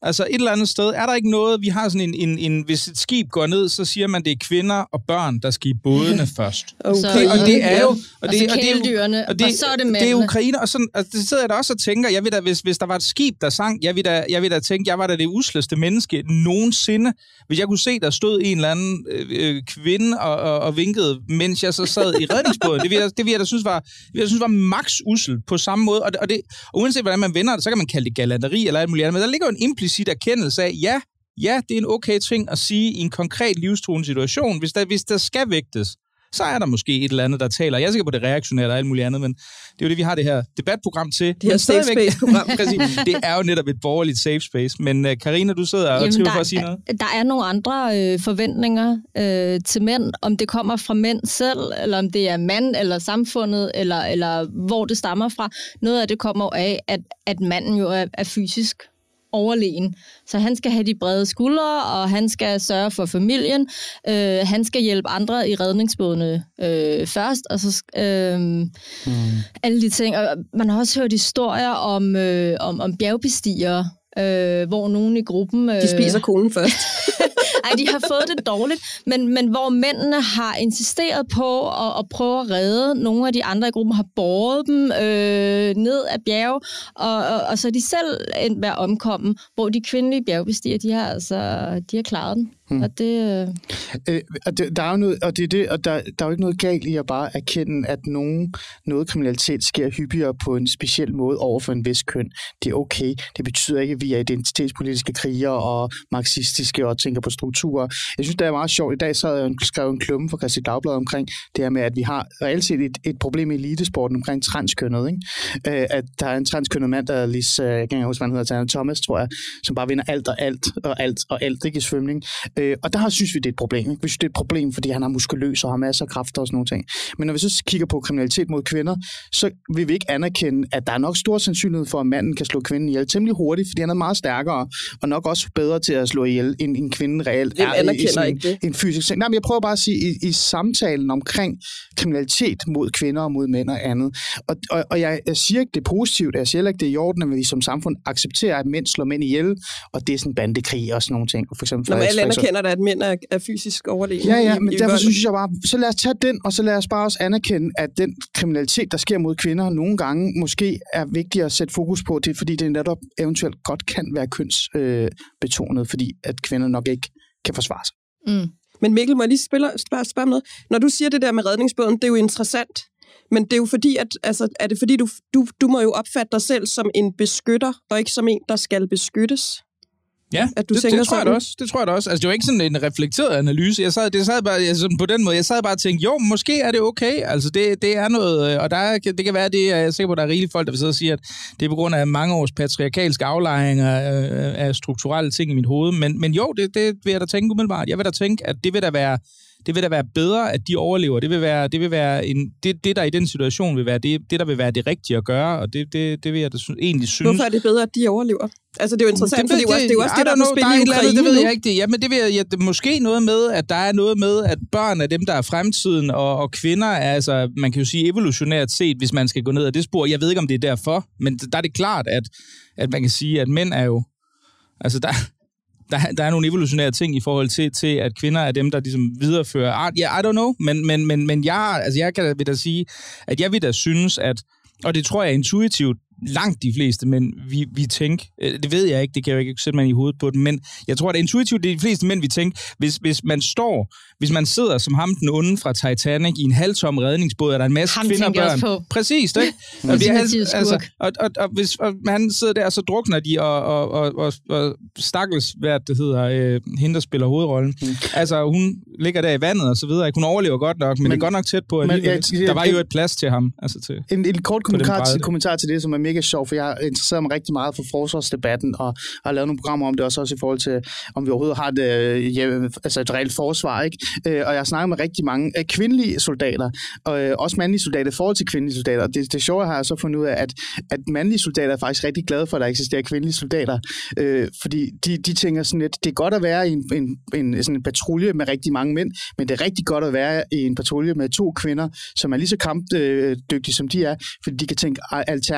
Altså et eller andet sted, er der ikke noget, vi har sådan en, en, en hvis et skib går ned, så siger man, det er kvinder og børn, der skal i bådene først. Okay. Så, og det er jo... Og, og det, så og det er kæledyrene, og, det, og så er det mændene. Det er Ukraine, og sådan, altså, det sidder jeg da også og tænker, jeg vil da, hvis, hvis der var et skib, der sang, jeg vil da, jeg vil da tænke, jeg var da det usleste menneske nogensinde, hvis jeg kunne se, der stod en eller anden øh, kvinde og, og, og vinkede, mens jeg så sad i redningsbåden. Det vil jeg, det vil jeg da synes var, det vil jeg synes var max usel på samme måde, og det, og det, og uanset hvordan man vender det, så kan man kalde det galanteri eller alt muligt andet, men der ligger jo en implicit erkendelse af, ja, ja, det er en okay ting at sige i en konkret livstruende situation. Hvis der, hvis der skal vægtes, så er der måske et eller andet, der taler. Jeg er sikker på det reaktionære og alt muligt andet, men det er jo det, vi har det her debatprogram til. Det her safe space-program. Det er jo netop et borgerligt safe space. Men Karina, du sidder og triver for at sige noget. Der er nogle andre øh, forventninger øh, til mænd, om det kommer fra mænd selv, eller om det er mand, eller samfundet, eller, eller hvor det stammer fra. Noget af det kommer af, at, at manden jo er, er fysisk overlegen. Så han skal have de brede skuldre, og han skal sørge for familien. Øh, han skal hjælpe andre i redningsbådene øh, først, og så øh, mm. alle de ting. Og man har også hørt historier om, øh, om, om bjergbestigere, øh, hvor nogen i gruppen... Øh, de spiser konen først. Ej, de har fået det dårligt, men, men hvor mændene har insisteret på at, at prøve at redde. Nogle af de andre i gruppen har båret dem øh, ned ad bjerge, og, og, og så er de selv endt med at omkomme, hvor de kvindelige bjergbestiger, de har altså de har klaret den. Hmm. Og det, øh... Øh, der er jo noget, og det er det, og der, der er jo ikke noget galt i at bare erkende, at nogen, noget kriminalitet sker hyppigere på en speciel måde over for en vis køn. Det er okay. Det betyder ikke, at vi er identitetspolitiske krigere og marxistiske og tænker på strukturer. Jeg synes, det er meget sjovt. I dag så havde jeg skrevet en klumme for Kristeligt Dagblad omkring det her med, at vi har reelt set et, et problem i elitesporten omkring transkønnet. Ikke? Øh, at der er en transkønnet mand, der er Lis, jeg kan ikke huske, hvad han hedder, Tanner Thomas, tror jeg, som bare vinder alt og alt og alt og alt, ikke, i svømning. Øh, og der synes vi, det er et problem. Ikke? Vi synes, det er et problem, fordi han har muskuløs og har masser af kræfter og sådan nogle ting. Men når vi så kigger på kriminalitet mod kvinder, så vil vi ikke anerkende, at der er nok stor sandsynlighed for, at manden kan slå kvinden ihjel temmelig hurtigt, fordi han er meget stærkere og nok også bedre til at slå ihjel, end en kvinde reelt er anerkender i, i ikke det. En fysisk ting. Nej, men jeg prøver bare at sige, i, i samtalen omkring kriminalitet mod kvinder og mod mænd og andet. Og, og, og jeg, jeg siger ikke, det er positivt, jeg siger ikke, det er i orden, at vi som samfund accepterer, at mænd slår mænd ihjel, og det er sådan bandekrig og sådan nogle ting. For eksempel, når man alle anerkender, at mænd er, er fysisk overlegen. Ja, ja, i, men i derfor volden. synes jeg bare, så lad os tage den, og så lad os bare også anerkende, at den kriminalitet, der sker mod kvinder, nogle gange måske er vigtigt at sætte fokus på det, fordi det netop eventuelt godt kan være kønsbetonet, øh, fordi at kvinder nok ikke kan forsvare sig. Mm. Men Mikkel, må jeg lige spørge, spørge, spørge om noget? Når du siger det der med redningsbåden, det er jo interessant, men det er jo fordi, at, altså, er det fordi, du, du, du må jo opfatte dig selv som en beskytter, og ikke som en, der skal beskyttes? Ja, at du det, det, tror jeg da også. det tror jeg da også. Altså, det var ikke sådan en reflekteret analyse. Jeg sad, det sad bare jeg, sådan på den måde. Jeg sad bare og tænkte, jo, måske er det okay. Altså, det, det er noget, og der er, det kan være, det jeg er sikker på, at der er rigeligt folk, der vil sidde og sige, at det er på grund af mange års patriarkalske aflejringer af, af strukturelle ting i mit hoved. Men, men jo, det, det vil jeg da tænke umiddelbart. Jeg vil da tænke, at det vil da være det vil da være bedre, at de overlever. Det vil være, det vil være en, det, det, der i den situation vil være, det, det der vil være det rigtige at gøre, og det, det, det vil jeg da egentlig synes. Hvorfor er det bedre, at de overlever? Altså, det er jo interessant, det, fordi det, det, det er jo også det, der er på spil i Ukraine. Andet, det ved jeg ikke. Det. Jamen, det vil jeg, ja, det, måske noget med, at der er noget med, at børn er dem, der er fremtiden, og, og kvinder er, altså, man kan jo sige evolutionært set, hvis man skal gå ned ad det spor. Jeg ved ikke, om det er derfor, men der er det klart, at, at man kan sige, at mænd er jo, altså der Der, der er nogle evolutionære ting i forhold til, til, at kvinder er dem, der ligesom viderefører art. Ja, yeah, I don't know, men, men, men, men jeg, altså jeg kan da sige, at jeg vil da synes, at, og det tror jeg intuitivt, langt de fleste mænd, vi, vi tænker, det ved jeg ikke, det kan jeg jo ikke sætte mig i hovedet på den, men jeg tror, at intuitivt, de fleste mænd, vi tænker, hvis, hvis man står, hvis man sidder som ham den onde fra Titanic i en halvtom redningsbåd, og der er en masse ham kvinder og børn. På. Præcis, ikke? og, det er, altså, og, og, og hvis og han sidder der, så drukner de, og, og, og, og, og stakkels, hvad det hedder, øh, hende, der spiller hovedrollen. Mm. Altså, hun ligger der i vandet, og så videre. Hun overlever godt nok, men, men det er godt nok tæt på alligevel. Men, jeg, der var jo et plads til ham. Altså til, en, en kort kommentar til, kommentar til det, som er mega sjov, for jeg interesserer mig rigtig meget for forsvarsdebatten, og har lavet nogle programmer om det også, også i forhold til, om vi overhovedet har det, øh, altså et reelt forsvar, ikke? Øh, og jeg snakker med rigtig mange øh, kvindelige soldater, og øh, også mandlige soldater i forhold til kvindelige soldater. Det, det sjove har jeg så fundet ud af, at, at mandlige soldater er faktisk rigtig glade for, at der eksisterer kvindelige soldater, øh, fordi de, de tænker sådan lidt, det er godt at være i en, en, en, sådan en patrulje med rigtig mange mænd, men det er rigtig godt at være i en patrulje med to kvinder, som er lige så kampdygtige, som de er, fordi de kan tænke alternativt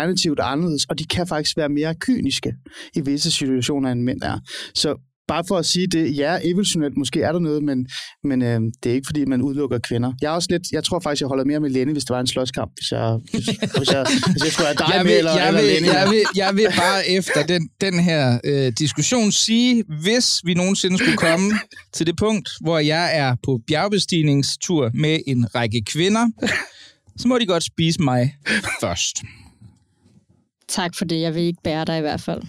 være anderledes, og de kan faktisk være mere kyniske i visse situationer, end mænd er. Så bare for at sige det, ja, evolutionelt måske er der noget, men, men øh, det er ikke, fordi man udelukker kvinder. Jeg er også lidt, jeg tror faktisk, jeg holder mere med Lenny, hvis det var en slåskamp, hvis jeg, hvis, hvis jeg, hvis jeg skulle have dig jeg med, vil, eller, jeg eller vil, Lenny. Jeg vil, jeg vil bare efter den, den her øh, diskussion sige, hvis vi nogensinde skulle komme til det punkt, hvor jeg er på bjergbestigningstur med en række kvinder, så må de godt spise mig først. Tak for det. Jeg vil ikke bære dig i hvert fald.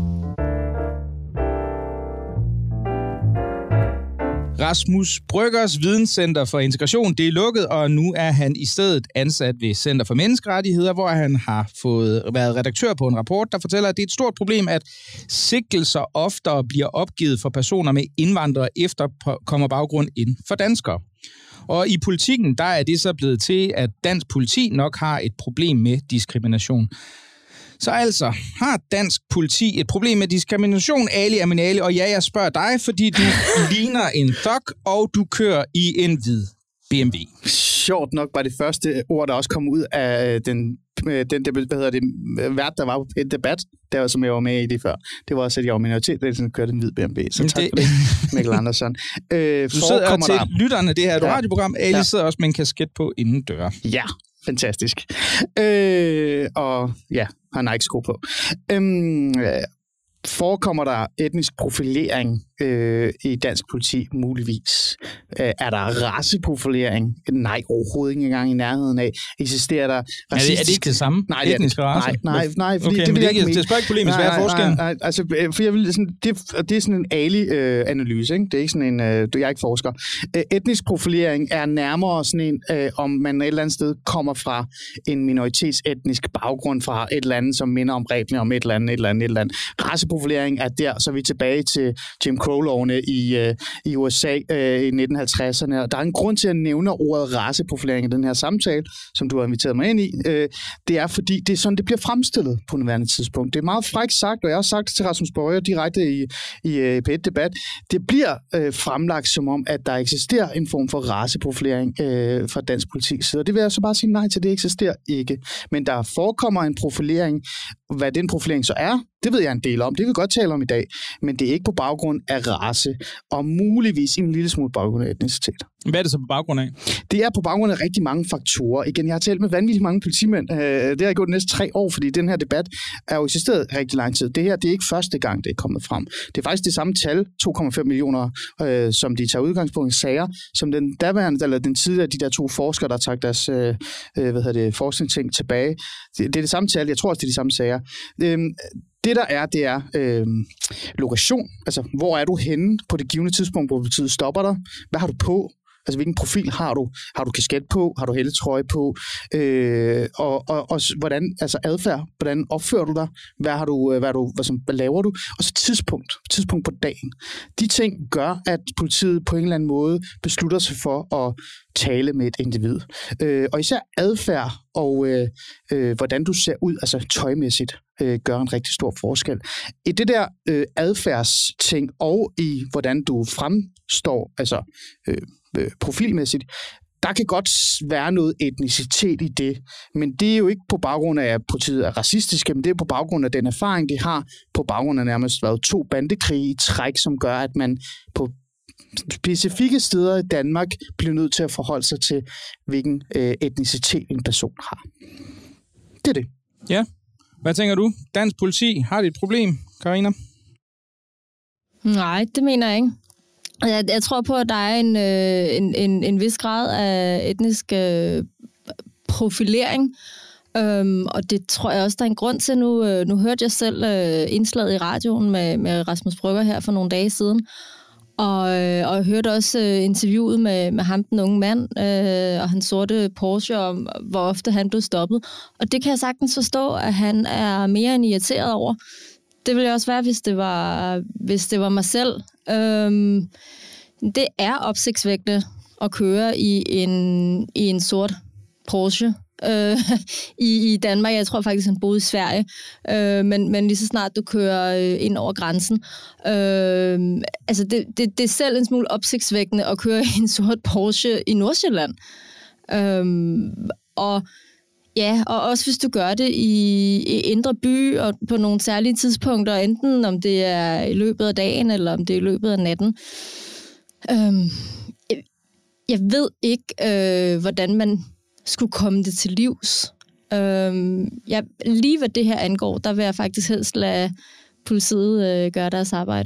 Rasmus Bryggers Videnscenter for Integration, det er lukket, og nu er han i stedet ansat ved Center for Menneskerettigheder, hvor han har fået været redaktør på en rapport, der fortæller, at det er et stort problem, at sigtelser oftere bliver opgivet for personer med indvandrere efterkommer baggrund ind for danskere. Og i politikken, der er det så blevet til, at dansk politi nok har et problem med diskrimination. Så altså, har dansk politi et problem med diskrimination, Ali Aminali? Og ja, jeg spørger dig, fordi du ligner en thug, og du kører i en hvid B M W. Sjovt nok var det første ord, der også kom ud af den, den hvad hedder det, vært, der var på et debat, der som jeg var med i det før. Det var også, at jeg var minoritet, der sådan kørte en hvid B M W. Så tak det... for det, Mikkel Andersen. Øh, du sidder til der... lytterne, det her et ja. radioprogram. Ali ja. sidder også med en kasket på inden døre. Ja, fantastisk. Øh, og ja, har Nike-sko på. Øhm, øh, forekommer der etnisk profilering øh, i dansk politi muligvis? Øh, er der raceprofilering? Nej, overhovedet ikke engang i nærheden af. Eksisterer der racistisk... Er det, er det ikke det samme? Nej, etnisk race? Nej, nej, nej. Fordi okay, det, men det, ikke, ikke det spørger ikke polemisk. Hvad er forskellen? Nej, nej, altså, for jeg vil, sådan, det, det er sådan en Ali-analyse, ikke? Det er ikke sådan en... Øh, jeg er ikke forsker. Øh, etnisk profilering er nærmere sådan en, øh, om man et eller andet sted kommer fra en minoritetsetnisk baggrund fra et eller andet, som minder om reglerne om et eller andet, et eller andet, et eller andet. Raceprofilering er der, så er vi tilbage til Jim Crow-lovene i, øh, i U S A øh, i nitten halvtredserne. Og der er en grund til at nævne ordet raceprofilering i den her samtale, som du har inviteret mig ind i. Øh, det er, fordi det er sådan, det bliver fremstillet på nuværende tidspunkt. Det er meget frækt sagt, og jeg har også sagt til Rasmus Bøger direkte i, i øh, P et-debat. Det bliver øh, fremlagt som om, at der eksisterer en form for raceprofilering øh, fra dansk politik side. Og det vil jeg så bare sige nej til, det eksisterer ikke. Men der forekommer en profilering. Hvad den profilering så er, det ved jeg en del om. Det vil vi godt tale om i dag. Men det er ikke på baggrund af race, og muligvis en lille smule baggrund af etnicitet. Hvad er det så på baggrund af? Det er på baggrund af rigtig mange faktorer. Igen, jeg har talt med vanvittigt mange politimænd. Det har jeg gjort de næste tre år, fordi den her debat er jo eksisteret rigtig lang tid. Det her, det er ikke første gang, det er kommet frem. Det er faktisk det samme tal, to komma fem millioner, øh, som de tager udgangspunkt i sager, som den daværende, eller den tidligere, de der to forskere, der tager deres øh, hvad hedder det, forskningsting tilbage. Det, det er det samme tal. Jeg tror også, det er de samme sager. Øh, Det der er, det er øh, lokation. Altså, hvor er du henne på det givne tidspunkt, hvor politiet stopper dig? Hvad har du på? Altså, hvilken profil har du? Har du kasket på? Har du hættetrøje på? Øh, og, og, og hvordan, altså adfærd, hvordan opfører du dig? Hvad har du, hvad, du, hvad, som, hvad laver du? Og så tidspunkt, tidspunkt på dagen. De ting gør, at politiet på en eller anden måde beslutter sig for at tale med et individ. Øh, og især adfærd og øh, øh, hvordan du ser ud, altså tøjmæssigt, øh, gør en rigtig stor forskel. I det der øh, adfærdsting og i hvordan du fremstår, altså øh, øh, profilmæssigt, der kan godt være noget etnicitet i det, men det er jo ikke på baggrund af, at politiet er racistiske, men det er på baggrund af den erfaring, de har, på baggrund af nærmest været to bandekrige i træk, som gør, at man på specifikke steder i Danmark bliver nødt til at forholde sig til, hvilken øh, etnicitet en person har. Det er det. Ja. Hvad tænker du? Dansk politi, har det et problem, Karina? Nej, det mener jeg ikke. Jeg, jeg tror på, at der er en, øh, en, en, en vis grad af etnisk øh, profilering, øhm, og det tror jeg også, der er en grund til. Nu, øh, nu hørte jeg selv øh, indslaget i radioen med, med Rasmus Brygger her for nogle dage siden, og, øh, og jeg hørte også øh, interviewet med, med ham, den unge mand, øh, og hans sorte Porsche, om hvor ofte han blev stoppet. Og det kan jeg sagtens forstå, at han er mere end irriteret over. Det ville jeg også være, hvis det var, hvis det var mig selv. Øhm, det er opsigtsvækkende at køre i en, i en sort Porsche øh, i, i Danmark. Jeg tror faktisk, han boede i Sverige. Øh, men, men lige så snart du kører øh, ind over grænsen. Øh, altså det, det, det er selv en smule opsigtsvækkende at køre i en sort Porsche i Nordsjælland. Øh, og Ja, og også hvis du gør det i, i indre by og på nogle særlige tidspunkter, enten om det er i løbet af dagen, eller om det er i løbet af natten. Øhm, jeg, jeg ved ikke, øh, hvordan man skulle komme det til livs. Øhm, jeg, lige hvad det her angår, der vil jeg faktisk helst lade politiet øh, gøre deres arbejde.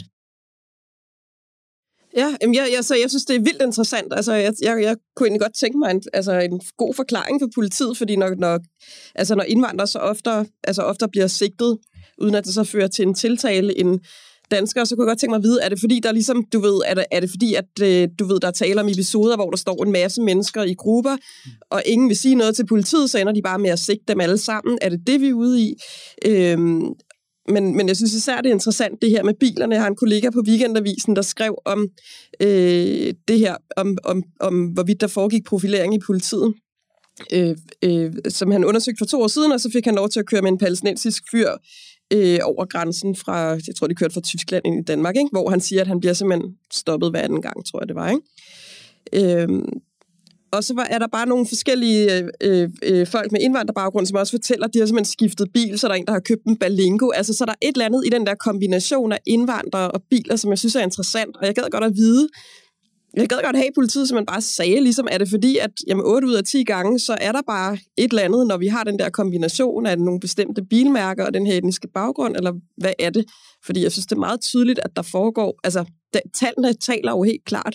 Ja, jeg, jeg, så jeg synes, det er vildt interessant. Altså, jeg, jeg, jeg kunne egentlig godt tænke mig en, altså, en god forklaring for politiet, fordi når, når, altså, når indvandrere så ofte, altså, ofte bliver sigtet, uden at det så fører til en tiltale end danskere, så kunne jeg godt tænke mig at vide, er det fordi, der ligesom, du ved, er det, er det fordi, at du ved, der er tale om episoder, hvor der står en masse mennesker i grupper, og ingen vil sige noget til politiet, så ender de bare med at sigte dem alle sammen. Er det det, vi er ude i? Øhm, Men, men jeg synes især, det er interessant, det her med bilerne. Jeg har en kollega på Weekendavisen, der skrev om øh, det her, om, om, om hvorvidt der foregik profilering i politiet, øh, øh, som han undersøgte for to år siden, og så fik han lov til at køre med en palæstinensisk fyr øh, over grænsen fra, jeg tror, de kørte fra Tyskland ind i Danmark, ikke? Hvor han siger, at han bliver simpelthen stoppet hver anden gang, tror jeg, det var, ikke? Øh, Og så er der bare nogle forskellige øh, øh, folk med indvandrerbaggrund, som også fortæller, at de har simpelthen skiftet bil, så der er en, der har købt en Berlingo. Altså, så der er et eller andet i den der kombination af indvandrere og biler, som jeg synes er interessant. Og jeg gad godt at vide, jeg gad godt have politiet, som man bare sagde, ligesom er det fordi, at jamen, otte ud af ti gange, så er der bare et eller andet, når vi har den der kombination af nogle bestemte bilmærker og den her etniske baggrund, eller hvad er det? Fordi jeg synes, det er meget tydeligt, at der foregår, altså, tallene taler jo helt klart.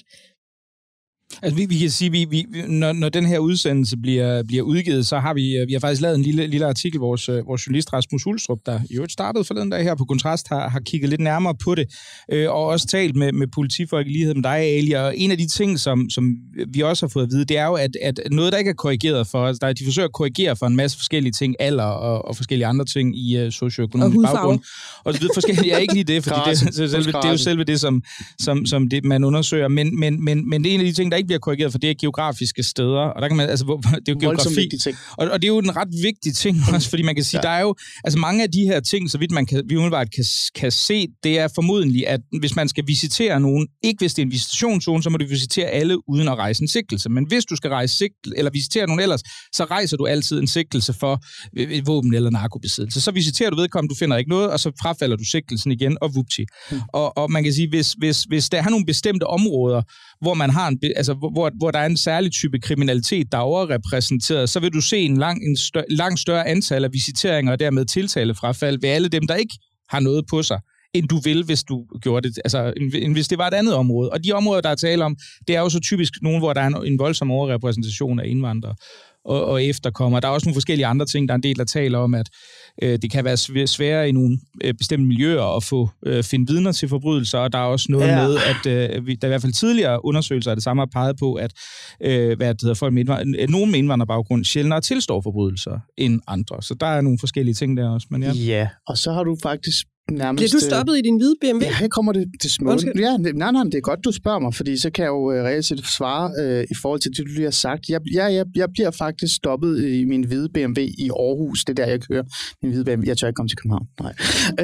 Altså, vi, vi kan sige, vi, vi, når, når den her udsendelse bliver, bliver udgivet, så har vi, vi har faktisk lavet en lille, lille artikel, vores, vores journalist Rasmus Ulstrup, der jo startede forleden dag her på Kontrast, har, har kigget lidt nærmere på det, øh, og også talt med, med politifolk i lighed med dig, Ali, og en af de ting, som, som vi også har fået at vide, det er jo, at, at noget, der ikke er korrigeret for os, der, de forsøger at korrigere for en masse forskellige ting, alder og, og forskellige andre ting i uh, socioøkonomisk og baggrund. Og så videre forskellige, jeg er ikke lige det, fordi det, det, selve, det er jo selve det, som, som, som det, man undersøger, men, men, men, men det er en af de ting, der ikke bliver korrigeret, for det er geografiske steder, og der kan man, altså, det er jo geografi, og, og det er jo en ret vigtig ting også, fordi man kan sige, ja. Der er jo, altså mange af de her ting, så vidt man kan, vi umiddelbart kan, kan se, det er formodentlig, at hvis man skal visitere nogen, ikke hvis det er en visitationszone, så må du visitere alle uden at rejse en sigtelse, men hvis du skal rejse sigtelse, eller visitere nogen ellers, så rejser du altid en sigtelse for et våben eller narkobesiddelse. Så visiterer du vedkommende, du finder ikke noget, og så frafalder du sigtelsen igen, og vupti. Hmm. Og, og man kan sige, hvis, hvis, hvis der er nogle bestemte områder, hvor man har en, altså, hvor, hvor der er en særlig type kriminalitet, der er overrepræsenteret, så vil du se en lang, en stør, langt større antal af visiteringer og dermed tiltalefrafald ved alle dem, der ikke har noget på sig, end du vil, hvis du gjorde det, altså end hvis det var et andet område. Og de områder, der er tale om, det er jo så typisk nogle, hvor der er en, en voldsom overrepræsentation af indvandrere og, og efterkommere. Der er også nogle forskellige andre ting, der er en del, der taler om, at øh, det kan være sværere i nogle øh, bestemte miljøer at få øh, finde vidner til forbrydelser, og der er også noget ja. med, at øh, vi, der i hvert fald tidligere undersøgelser af det samme har peget på, at øh, hvad det hedder, folk med indvandrer, nogen med indvandrerbaggrund sjældnere tilstår forbrydelser end andre. Så der er nogle forskellige ting der også. Men ja. ja, og så har du faktisk nærmest... Bliver du stoppet i din hvide B M W? Ja, her kommer det til små. Ja, nej, nej, det er godt, du spørger mig, fordi så kan jeg jo øh, reelt set svare øh, i forhold til det, du lige har sagt. Jeg, jeg, jeg, jeg bliver faktisk stoppet i min hvide B M W i Aarhus. Det er der, jeg kører min hvide B M W. Jeg tør ikke komme til København. Nej.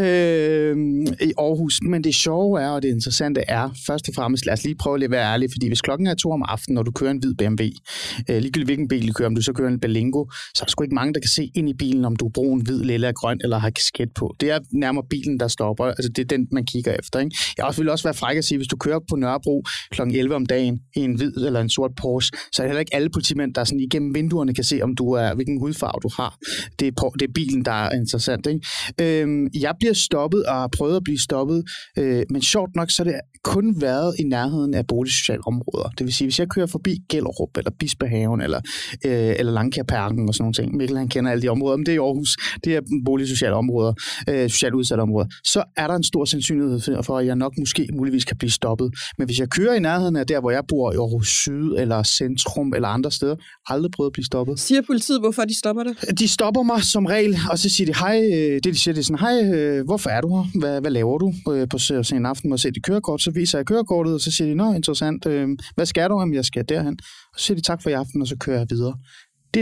Øh, I Aarhus. Men det sjove er, og det interessante er, først og fremmest, lad os lige prøve at være ærlige, fordi hvis klokken er to om aftenen, når du kører en hvid B M W, øh, ligegyldigt hvilken bil du kører, om du så kører en Berlingo, så er der sgu ikke mange, der kan se ind i bilen, om du er brun, hvid, lilla, grøn eller har kasket på. Det er nærmere bilen, der stopper. Altså, det er den, man kigger efter, ikke? Jeg også vil også være fræk at sige, hvis du kører på Nørrebro klokken elleve om dagen i en hvid eller en sort Porsche, så er det heller ikke alle politimænd, der sådan igennem vinduerne kan se, om du er, hvilken hudfarve du har. Det er, på, det er bilen, der er interessant, ikke? Øhm, jeg bliver stoppet og har prøvet at blive stoppet, øh, men sjovt nok, så har det kun været i nærheden af boligsociale områder. Det vil sige, hvis jeg kører forbi Gellerup eller Bispehaven eller, øh, eller Langkærparken og sådan nogle ting, Mikkel han kender alle de områder, men det er i Aarhus, det er boligsociale områder, øh, socialt udsatte områder, så er der en stor sandsynlighed for, at jeg nok måske muligvis kan blive stoppet. Men hvis jeg kører i nærheden af der, hvor jeg bor i Aarhus Syd, eller Centrum, eller andre steder, aldrig prøvet at blive stoppet. Siger politiet, hvorfor de stopper dig? De stopper mig som regel, og så siger de, hej, det de siger, det er sådan, hej, hvorfor er du her? Hvad, hvad laver du? På sådan en aften, hvor jeg ser dit kørekort, så viser jeg kørekortet, og så siger de, nå, interessant, hvad skal du? Jamen, jeg skal derhen. Og så siger de, tak for i aften, og så kører jeg videre. Det er det.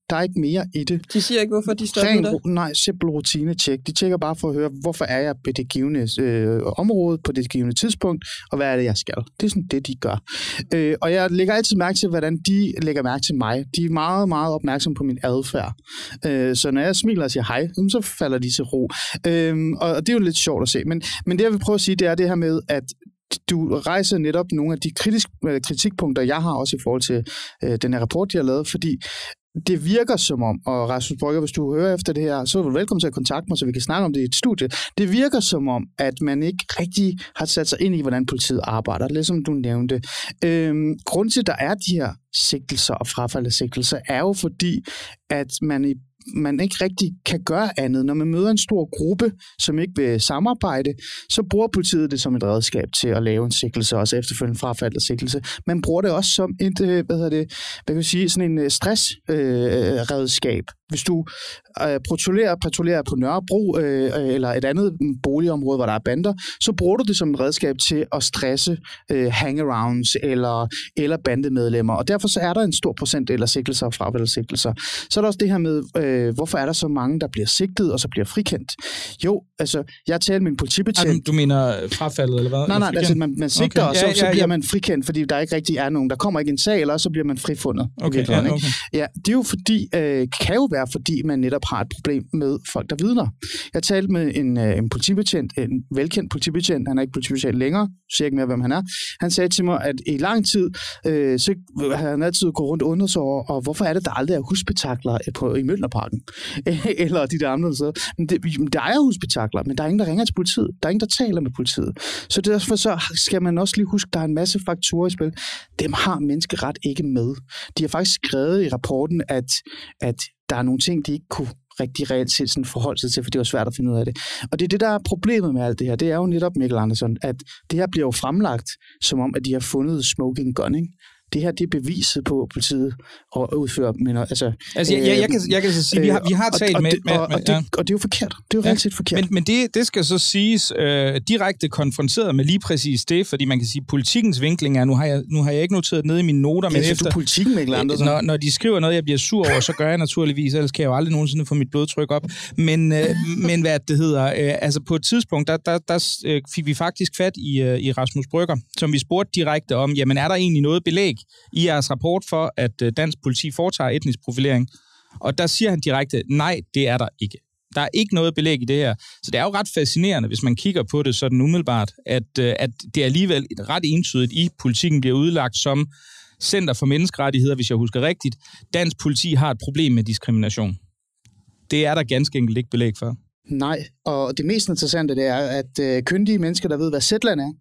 Der er ikke mere i det. De siger ikke, hvorfor de stoppede dig? Nej, simpel rutine-tjek. De tjekker bare for at høre, hvorfor er jeg på det givende øh, område, på det givende tidspunkt, og hvad er det, jeg skal. Det er sådan det, de gør. Øh, og jeg lægger altid mærke til, hvordan de lægger mærke til mig. De er meget, meget opmærksomme på min adfærd. Øh, så når jeg smiler og siger hej, så falder de til ro. Øh, og det er jo lidt sjovt at se. Men, men det, jeg vil prøve at sige, det er det her med, at du rejser netop nogle af de kritisk, kritikpunkter, jeg har også i forhold til øh, den her rapport, de har lavet, fordi det virker som om, og Rasmus Brygger, hvis du hører efter det her, så er du velkommen til at kontakte mig, så vi kan snakke om det i et studie. Det virker som om, at man ikke rigtig har sat sig ind i, hvordan politiet arbejder, lidt som du nævnte. Øhm, grunden til, at der er de her sigtelser og frafald af sigtelser, er jo fordi, at man i man ikke rigtig kan gøre andet. Når man møder en stor gruppe, som ikke vil samarbejde, så bruger politiet det som et redskab til at lave en sigtelse, også efterfølgende frafald af sigtelse. Man bruger det også som et, hvad hedder det, hvad kan jeg sige, sådan en stressredskab. Øh, Hvis du øh, patruljerer, patruljerer på Nørrebro øh, eller et andet boligområde, hvor der er bander, så bruger du det som et redskab til at stresse øh, hangarounds eller, eller bandemedlemmer. Og derfor så er der en stor procentdel af sigtelser og frafald af sigtelser. Så er der også det her med, øh, hvorfor er der så mange, der bliver sigtet og så bliver frikendt? Jo, altså, jeg talte med en politibetjent. Ah, du, du mener frafaldet, eller hvad? Nej, nej, altså, man, man sigter, okay. og så, ja, ja, så bliver ja. man frikendt, fordi der ikke rigtig er nogen. Der kommer ikke en sag, eller så bliver man frifundet. Okay, ja, okay. Ja, det er jo fordi, øh, kan jo være fordi man netop har et problem med folk, der vidner. Jeg talte med en, en politibetjent, en velkendt politibetjent, han er ikke politibetjent længere, siger ikke mere, hvem han er. Han sagde til mig, at i lang tid, øh, så har han altid gået rundt og undret sig over, og hvorfor er det, der aldrig er husspektakler på, i Mjølnerparken? Eller de der andre steder. Men det, der er husspektakler, men der er ingen, der ringer til politiet. Der er ingen, der taler med politiet. Så derfor så skal man også lige huske, at der er en masse faktorer i spil. Dem har menneskeret ikke med. De har faktisk skrevet i rapporten, at, at der er nogle ting, de ikke kunne rigtig reelt set sådan forholde sig til, for det var svært at finde ud af det. Og det er det, der er problemet med alt det her. Det er jo netop, Mikkel Andersen, at det her bliver jo fremlagt, som om, at de har fundet smoking gun, ikke? Det her, det er beviset på, at politiet og udfører, men altså... Altså, jeg, jeg, jeg, kan, jeg kan så sige, vi har, vi har talt og, med... Og, med, og, og, ja. det, og det er jo forkert. Det er jo ja. reelt set forkert. Men, men det, det skal så siges øh, direkte konfronteret med lige præcis det, fordi man kan sige, politikens vinkling er, nu har jeg, nu har jeg ikke noteret ned i mine noter, men efter... du politikken, Mikkel Andersen? Når, når de skriver noget, jeg bliver sur over, så gør jeg naturligvis, ellers kan jeg jo aldrig nogensinde få mit blodtryk op. Men, øh, men hvad det hedder, øh, altså på et tidspunkt, der, der, der øh, fik vi faktisk fat i, øh, i Rasmus Brygger, som vi spurgte direkte om, jamen er der egentlig noget belæg i jeres rapport for, at dansk politi foretager etnisk profilering. Og der siger han direkte, nej, det er der ikke. Der er ikke noget belæg i det her. Så det er jo ret fascinerende, hvis man kigger på det sådan umiddelbart, at, at det alligevel ret entydigt i politikken bliver udlagt som Center for Menneskerettigheder, hvis jeg husker rigtigt. Dansk politi har et problem med diskrimination. Det er der ganske enkelt ikke belæg for. Nej, og det mest interessante det er, at øh, kyndige mennesker, der ved, hvad Zetland er,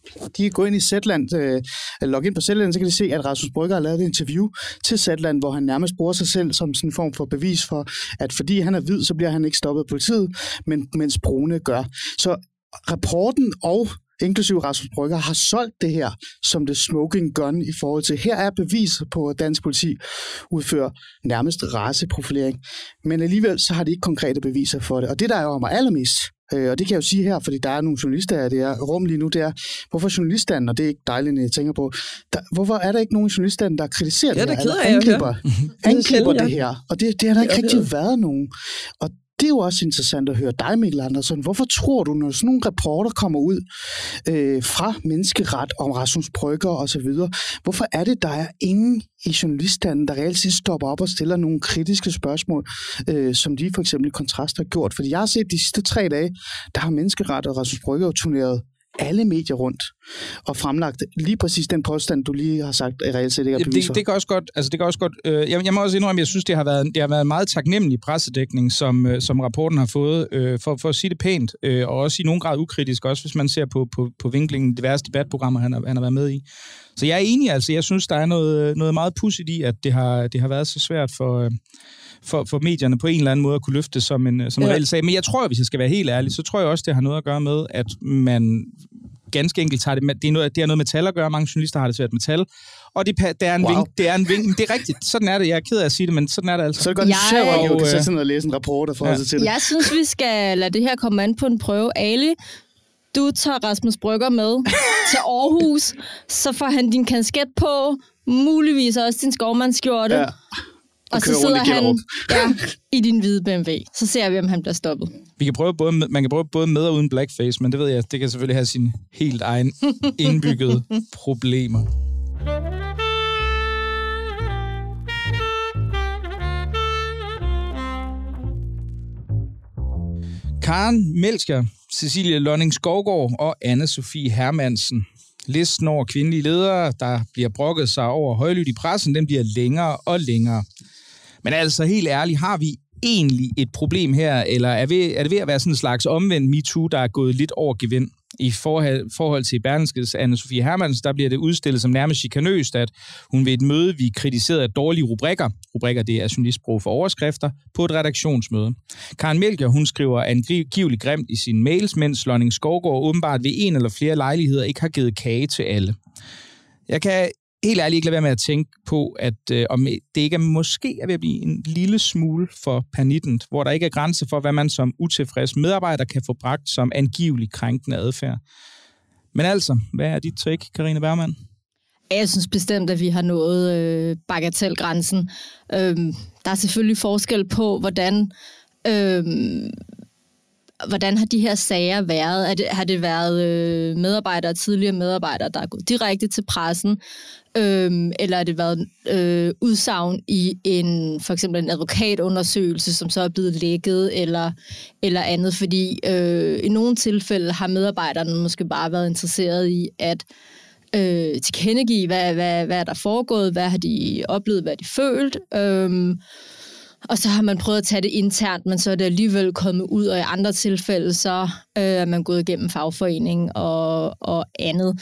de går ind i Zetland, øh, logger ind på Zetland, så kan de se, at Rasmus Brygger har lavet et interview til Zetland, hvor han nærmest bruger sig selv som sådan en form for bevis for, at fordi han er hvid, så bliver han ikke stoppet af politiet, men mens brune gør. Så rapporten og inklusive Rasmus Brygger, har solgt det her som det smoking gun i forhold til, her er bevis på, at dansk politi udfører nærmest raceprofilering. Men alligevel så har de ikke konkrete beviser for det. Og det, der er jo mig allermest, øh, og det kan jeg jo sige her, fordi der er nogle journalister af det her rum lige nu, det er, hvorfor journalisterne, og det er ikke dejligt, når jeg tænker på, der, hvorfor er der ikke nogen journalister, der kritiserer ja, det, det her, eller angriber, angriber det, det her? Og det, det har der ikke rigtig været nogen. Og det er jo også interessant at høre dig, Mikkel Andersen. Hvorfor tror du, når sådan nogle rapporter kommer ud øh, fra menneskeret om Rasmus Brygger og så videre, hvorfor er det, der er ingen i journaliststanden, der reelt set stopper op og stiller nogle kritiske spørgsmål, øh, som de for eksempel i Kontrast har gjort? Fordi jeg har set de sidste tre dage, der har menneskeret og Rasmus Brygger jo turneret alle medier rundt og fremlagt lige præcis den påstand, du lige har sagt, er reelt set ikke er bevis for. Det, det kan også godt, altså det kan også godt, øh, jeg, jeg må også indrømme, jeg synes, det har været, det har været en meget taknemmelig pressedækning, som, øh, som rapporten har fået, øh, for, for at sige det pænt, øh, og også i nogen grad ukritisk, også hvis man ser på, på, på vinklingen, diverse debatprogrammer, han har, han har været med i. Så jeg er enig, altså, jeg synes, der er noget, noget meget pudsigt i, at det har, det har været så svært for... Øh, For, for medierne på en eller anden måde at kunne løfte det som en, som en ja. reel sag. Men jeg tror, hvis jeg skal være helt ærlig, så tror jeg også, det har noget at gøre med, at man ganske enkelt tager det med, det er noget, det er noget med tal at gøre. Mange journalister har det svært med tal. Og det, det er en wow. vink, det er en vink, det er rigtigt. Sådan er det. Jeg er ked af at sige det, men sådan er det altså. Så er det godt, at jeg kan sætte sig ned og læse en rapport og få ja. sig til det. Jeg synes, vi skal lade det her komme an på en prøve. Ali, du tager Rasmus Brygger med til Aarhus, så får han din kasket på, muligvis også din skovmandsskjorte. Ja. Og så sidder han ja, i din hvide B M W. Så ser vi, om han bliver stoppet. Vi kan prøve både med, man kan prøve både med og uden blackface, men det ved jeg, det kan selvfølgelig have sine helt egen indbyggede problemer. Karen Melchior, Cecilie Lonning-Skovgaard og Anne-Sophie Hermansen. Listen over kvindelige ledere, der bliver brokket sig over højlydt i pressen, den bliver længere og længere. Men altså helt ærligt, har vi egentlig et problem her, eller er, vi, er det ved at være sådan en slags omvendt MeToo, der er gået lidt over gevind? I forhold, forhold til Berlingskes Anne-Sophie Hermansen, der bliver det udstillet som nærmest chikanøst, at hun ved et møde, vi kritiserede af dårlige rubrikker, rubrikker det er journalistsprog for overskrifter, på et redaktionsmøde. Karen Melchior, hun skriver angiveligt grimt i sine mails, mens Lonning-Skovgaard åbenbart ved en eller flere lejligheder ikke har givet kage til alle. Jeg kan helt ærligt ikke lade være med at tænke på, at øh, om det ikke er måske er ved at blive en lille smule for pernittent, hvor der ikke er grænser for, hvad man som utilfreds medarbejder kan få bragt som angiveligt krænkende adfærd. Men altså, hvad er dit trick, Karina Bergmann? Jeg synes bestemt, at vi har nået øh, bagatelgrænsen. Øhm, der er selvfølgelig forskel på, hvordan... Øh, Hvordan har de her sager været? Er det, har det været øh, medarbejdere, tidligere medarbejdere, der er gået direkte til pressen? Øhm, eller har det været øh, udsagn i en for eksempel en advokatundersøgelse, som så er blevet lækket, eller, eller andet? Fordi øh, i nogle tilfælde har medarbejderne måske bare været interesseret i at øh, tilkendegive, hvad, hvad, hvad er der foregået, hvad har de oplevet, hvad har de følt? Øhm, Og så har man prøvet at tage det internt, men så er det alligevel kommet ud, og i andre tilfælde, så øh, er man gået igennem fagforening og, og andet.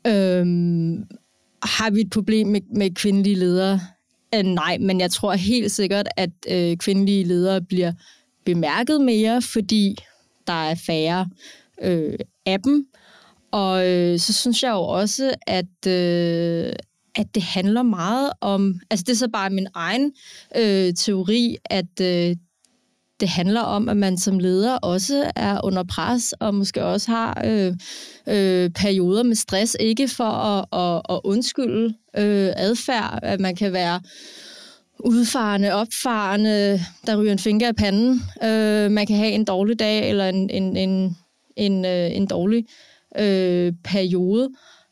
Øhm, har vi et problem med, med kvindelige ledere? Øh, nej, men jeg tror helt sikkert, at øh, kvindelige ledere bliver bemærket mere, fordi der er færre øh, af dem. Og øh, så synes jeg jo også, at... Øh, at det handler meget om, altså det er så bare min egen øh, teori, at øh, det handler om, at man som leder også er under pres, og måske også har øh, øh, perioder med stress, ikke for at, at, at undskylde øh, adfærd, at man kan være udfarende, opfarende, der ryger en finger i panden, øh, man kan have en dårlig dag, eller en, en, en, en, øh, en dårlig øh, periode.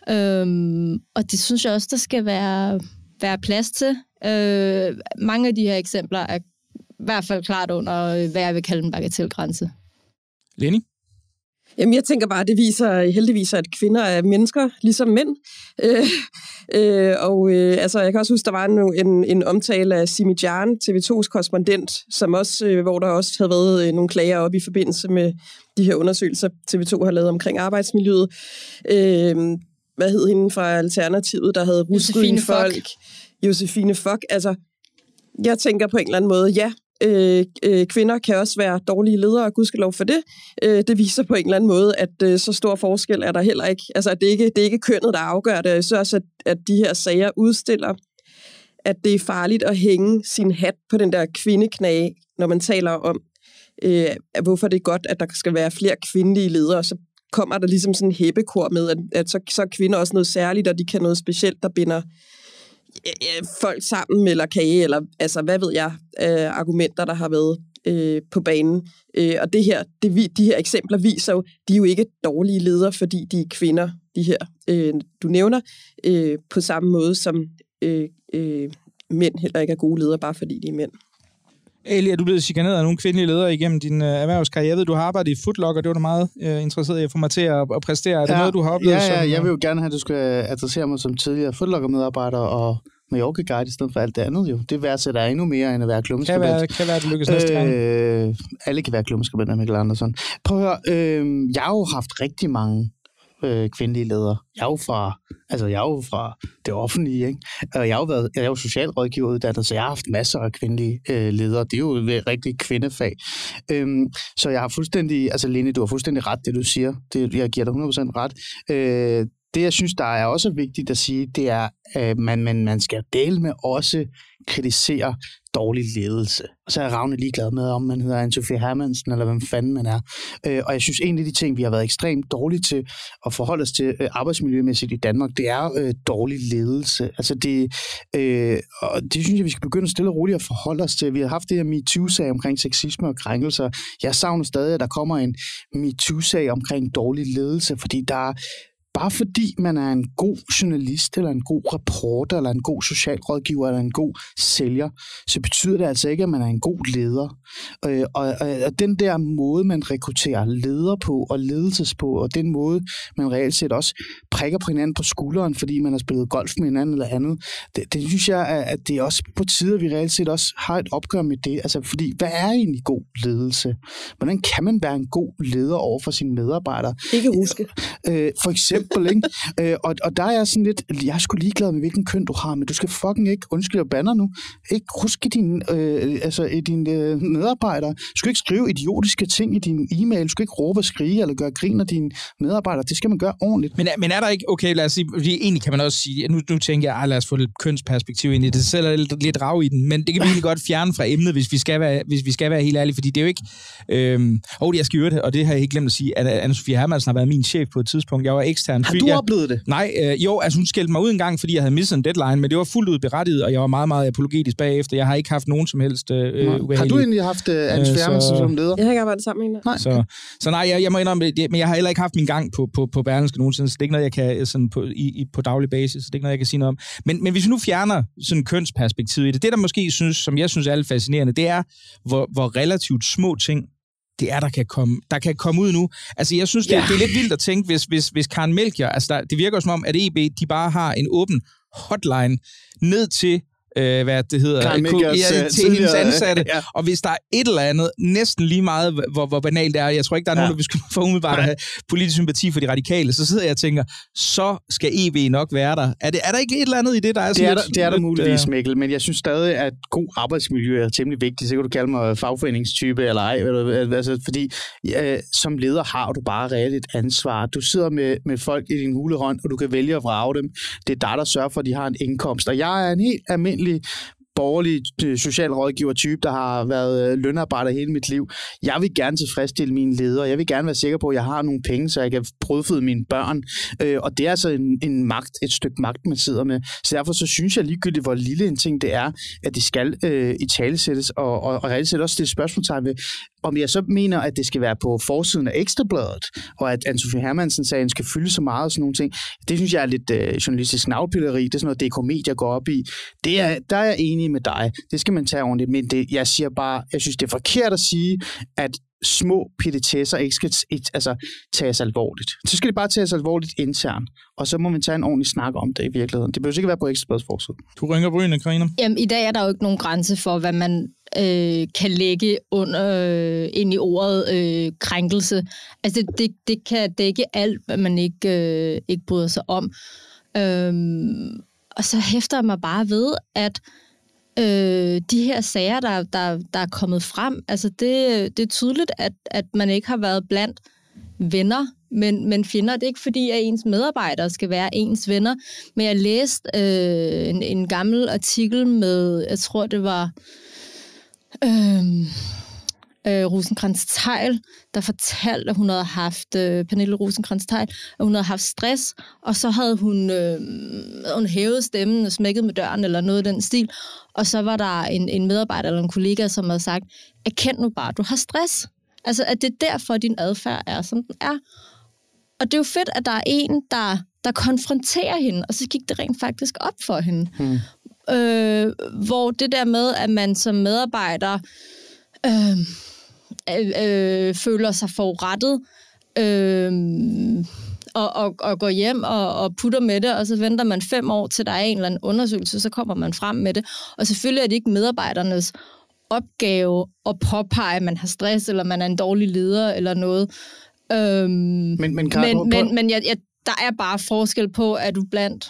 Øhm, og det synes jeg også, der skal være, være plads til. Øh, mange af de her eksempler er i hvert fald klart under, hvad jeg vil kalde en bagatelgrænse. Lenny? Jamen, jeg tænker bare, at det viser heldigvis, at kvinder er mennesker, ligesom mænd. Øh, øh, og øh, altså, jeg kan også huske, der var en, en, en omtale af Simi Jan, T V to's korrespondent, som også, øh, hvor der også havde været øh, nogle klager op i forbindelse med de her undersøgelser, T V to har lavet omkring arbejdsmiljøet. Øh, hvad hed hende fra Alternativet, der havde rusket folk? Josefine Fock. Altså, jeg tænker på en eller anden måde, ja, øh, øh, kvinder kan også være dårlige ledere, og gudskelov for det. Øh, det viser på en eller anden måde, at øh, så stor forskel er der heller ikke. Altså, at det ikke det er ikke kønnet, der afgør det. Så også, at, at de her sager udstiller, at det er farligt at hænge sin hat på den der kvindeknage, når man taler om, øh, hvorfor det er godt, at der skal være flere kvindelige ledere. Så kommer der ligesom sådan en hæppekor med, at, at så, så er kvinder også noget særligt, og de kan noget specielt, der binder øh, folk sammen, eller kage, eller altså, hvad ved jeg, øh, argumenter, der har været øh, på banen. Øh, og det her, det, de her eksempler viser jo, de er jo ikke dårlige ledere, fordi de er kvinder, de her, øh, du nævner, øh, på samme måde som øh, øh, mænd heller ikke er gode ledere, bare fordi de er mænd. Ali, er du blevet chikaneret af nogle kvindelige ledere igennem din øh, erhvervskarriere? Jeg ved, du har arbejdet i Foot Locker, det var du meget øh, interesseret i at få mig til at, at præstere. Er det ja, noget, du har oplevet? Ja, ja, som, jeg vil jo gerne have, at du skal adressere mig som tidligere Foot Locker-medarbejder og Mallorca Guide i stedet for alt det andet. Jo. Det værdsætter endnu mere, end at være klummeskribent. Kan være, kan være, det lykkes næste gang. Øh, alle kan være klummeskribent af Mikkel Andersen. Prøv at høre, øh, jeg har jo haft rigtig mange øh, kvindelige ledere. Jeg er jo fra, altså jeg er jo fra det offentlige, ikke? Og jeg har jo været, jeg er jo socialrådgiver uddannet, så jeg har haft masser af kvindelige øh, ledere. Det er jo et rigtig kvindefag. Øhm, så jeg har fuldstændig, altså Lene, du har fuldstændig ret, det du siger. Det, jeg giver dig hundrede procent ret. Øh, det, jeg synes, der er også vigtigt at sige, det er, at man, man, man skal dele med også kritisere dårlig ledelse. Og så er Ravne ligeglad med, om man hedder Anne-Sophie Hermansen, eller hvem fanden man er. Øh, og jeg synes, en af de ting, vi har været ekstremt dårlige til at forholde os til øh, arbejdsmiljømæssigt i Danmark, det er øh, dårlig ledelse. Altså det, øh, og det synes jeg, vi skal begynde at stille og roligt at forholde os til. Vi har haft det her MeToo-sag omkring sexisme og krænkelser. Jeg savner stadig, at der kommer en MeToo-sag omkring dårlig ledelse, fordi der er bare fordi man er en god journalist, eller en god reporter, eller en god socialrådgiver, eller en god sælger, så betyder det altså ikke, at man er en god leder. Øh, og, og, og den der måde, man rekrutterer ledere på, og ledelses på, og den måde, man reelt set også prikker på hinanden på skulderen, fordi man har spillet golf med hinanden eller andet, det, det synes jeg, at det er også på tide, at vi reelt set også har et opgør med det. Altså, fordi, hvad er egentlig god ledelse? Hvordan kan man være en god leder over for sine medarbejdere? Ikke ruske. Øh, for eksempel Øh, og, og der er jeg sådan lidt, jeg er sgu ligeglad med, hvilken køn du har, men du skal fucking ikke, undskyld, jeg banner nu, ikke ruske dine øh, altså, din, øh, medarbejdere. Du skal ikke skrive idiotiske ting i din e-mail, du skal ikke råbe og skrige, eller gøre grin af dine medarbejdere. Det skal man gøre ordentligt. Men, men er der ikke, okay, lad os sige, fordi egentlig kan man også sige, nu, nu tænker jeg, ah, lad os få lidt kønsperspektiv ind i det, selv er lidt, lidt rav i den, men det kan vi egentlig godt fjerne fra emnet, hvis vi skal være, hvis vi skal være helt ærlige, fordi det er jo ikke, øh, og jeg skal gøre det, og det har jeg ikke glemt at sige, at Anne-Sophie Hermansen har været min chef på et tidspunkt. Jeg var ekstern. Har du jeg, oplevet det? Nej, øh, jo, altså hun skældte mig ud en gang, fordi jeg havde misset en deadline, men det var fuldt ud berettiget, og jeg var meget, meget apologetisk bagefter. Jeg har ikke haft nogen som helst øh, ubehagelige. Har du egentlig haft øh, Anne-Sophie Hermansen som leder? Jeg har ikke arbejdet sammen med hende. Nej. Så, så nej, jeg, jeg må indrømme det, men jeg har heller ikke haft min gang på, på, på Berlingske nogensinde, så det er ikke noget, jeg kan sådan på, i, i, på daglig basis, så det er ikke noget, jeg kan sige noget om. Men, men hvis vi nu fjerner sådan kønsperspektivet i det, det der måske synes, som jeg synes er lidt fascinerende, det er, hvor, hvor relativt små ting det er, der kan komme, der kan komme ud nu. Altså, jeg synes, det, ja. det er lidt vildt at tænke, hvis, hvis, hvis Karen Melchior, altså, der, det virker som om, at E B, de bare har en åben hotline ned til, øh, hvad det hedder, ja, til hendes ansatte, ja. Og hvis der er et eller andet, næsten lige meget, hvor, hvor banalt det er, jeg tror ikke, der er ja. nogen, der vil skulle få umiddelbart at have politisk sympati for de radikale, så sidder jeg og tænker, så skal E B nok være der. Er, det, er der ikke et eller andet i det, der er sådan det er lidt, der, det er der lidt, muligvis, Mikkel, men jeg synes stadig, at god arbejdsmiljø er temmelig vigtigt. Så kan du kalde mig fagforeningstype eller ej, altså, fordi øh, som leder har du bare reelt et ansvar. Du sidder med, med folk i din hulehånd, og du kan vælge at vrage dem. Det er dig, der sørger for, at de har en indkomst. Og jeg er en helt almindelig borgerlig socialrådgiver-type, der har været lønarbejder hele mit liv. Jeg vil gerne tilfredsstille mine ledere. Jeg vil gerne være sikker på, at jeg har nogle penge, så jeg kan brødføde mine børn. Og det er altså en, en magt, et stykke magt, man sidder med. Så derfor så synes jeg ligegyldigt, hvor lille en ting det er, at det skal øh, i talesættes, og, og, og reelt set også det spørgsmålstegn ved, om jeg så mener, at det skal være på forsiden af Ekstrabladet, og at Anne-Sophie Hermansen-sagen skal fylde så meget og sådan nogle ting, det synes jeg er lidt øh, journalistisk navpilleri. Det er sådan noget, D K-medier går op i. Det er, der er jeg enig med dig. Det skal man tage ordentligt. Men det, jeg siger bare, jeg synes, det er forkert at sige, at små petitesser ikke skal altså, tages alvorligt. Så skal det bare tages alvorligt internt, og så må man tage en ordentlig snak om det i virkeligheden. Det behøver ikke være på Ekstrabladets forside. Du rynker brynene, Karina. Jamen, i dag er der jo ikke nogen grænse for, hvad man øh, kan lægge under, øh, ind i ordet øh, krænkelse. Altså, det, det, det kan dække alt, hvad man ikke, øh, ikke bryder sig om. Øhm, og så hæfter jeg mig bare ved, at Øh, de her sager, der, der, der er kommet frem, altså det, det er tydeligt, at, at man ikke har været blandt venner, men, men fjender. Det er ikke fordi, at ens medarbejdere skal være ens venner, men jeg læste øh, en, en gammel artikel med, jeg tror det var øh, øh, Rosenkrantz-Theil, der fortalte, at hun havde haft, øh, Pernille Rosenkrantz-Theil, at hun havde haft stress, og så havde hun, øh, hun hævet stemmen og smækket med døren, eller noget i den stil, og så var der en, en medarbejder eller en kollega, som havde sagt, erkend nu bare, du har stress. Altså, at det er derfor, din adfærd er, som den er. Og det er jo fedt, at der er en, der, der konfronterer hende, og så gik det rent faktisk op for hende. Hmm. Øh, hvor det der med, at man som medarbejder øh, øh, øh, føler sig forurettet, øh, og, og, og går hjem og, og putter med det, og så venter man fem år, til der er en eller anden undersøgelse, så kommer man frem med det. Og selvfølgelig er det ikke medarbejdernes opgave at påpege, at man har stress, eller man er en dårlig leder, eller noget. Øhm, men men, men, men, men jeg, jeg, der er bare forskel på, at du blandt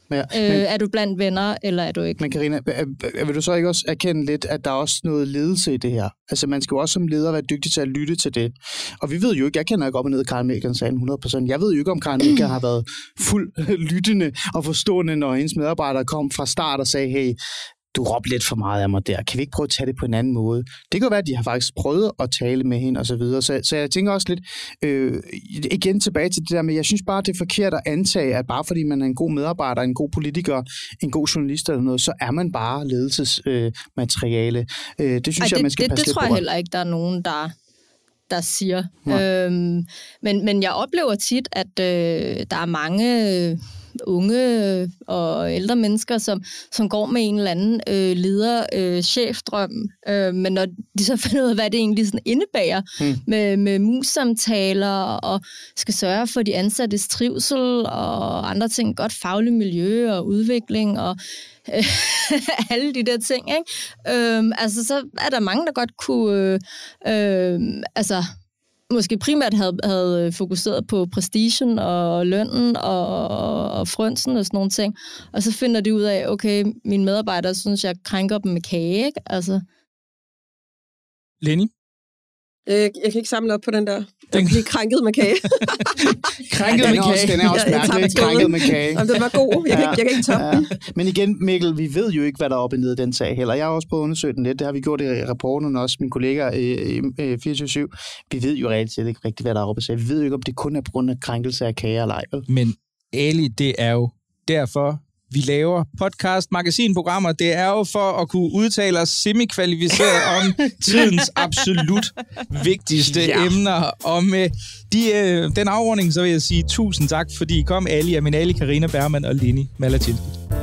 Ja, øh, men, er du blandt venner, eller er du ikke? men Carina, vil du så ikke også erkende lidt, at der er også noget ledelse i det her? Altså, man skal jo også som leder være dygtig til at lytte til det. Og vi ved jo ikke, jeg kender ikke op og ned Karen Melchior sagen hundrede procent. Jeg ved jo ikke, om Karen Melchior har været fuld lyttende og forstående, når hendes medarbejdere kom fra start og sagde, hey, du råbte lidt for meget af mig der. Kan vi ikke prøve at tage det på en anden måde? Det kan være, at de har faktisk prøvet at tale med hende og så videre. Så, så jeg tænker også lidt, øh, igen tilbage til det der med, jeg synes bare, det er forkert at antage, at bare fordi man er en god medarbejder, en god politiker, en god journalist eller noget, så er man bare ledelsesmateriale. Øh, øh, det synes Ej, det, jeg, man skal det, passe det, lidt på. Det tror jeg heller ikke, der er nogen, der... der siger. Ja. Øhm, men, men jeg oplever tit, at øh, der er mange unge og ældre mennesker, som, som går med en eller anden øh, leder-chefdrøm, øh, øh, men når de så finder ud af, hvad det egentlig sådan indebærer, hmm. med, med mus-samtaler og skal sørge for de ansattes trivsel og andre ting, godt fagligt miljø og udvikling og øh, alle de der ting, ikke? Øh, altså, så er der mange, der godt kunne øh, øh, altså måske primært havde, havde fokuseret på prestigen og lønnen og, og frønsen og sådan nogle ting. Og så finder de ud af, okay, mine medarbejdere synes, jeg krænker dem med kage, ikke? Altså. Lenny? Jeg, jeg kan ikke samle op på den der. Den bliver krænket med kage. krænket ja, med kage. Også, den er også mærkelig. Krænket med kage. Jamen, den var god. Jeg kan, ja, ikke, jeg kan ikke toppe den. Ja. Men igen, Mikkel, vi ved jo ikke, hvad der er oppe og nede i den sag heller. Jeg har også prøvet at undersøge den lidt. Det har vi gjort i rapporten, og også mine kolleger i fireogtyve syv. Vi ved jo reelt set ikke rigtigt, hvad der er oppe og sige. Vi ved jo ikke, om det kun er på grund af krænkelse af kage eller ej. Men Ali, det er jo derfor, vi laver podcast-magasinprogrammer. Det er jo for at kunne udtale os semi-kvalificeret om tidens absolut vigtigste ja. emner. Og med de, øh, den afrunding, så vil jeg sige tusind tak, fordi I kom, Ali, Aminali, Carina Bergmann og Lenny Malatinski.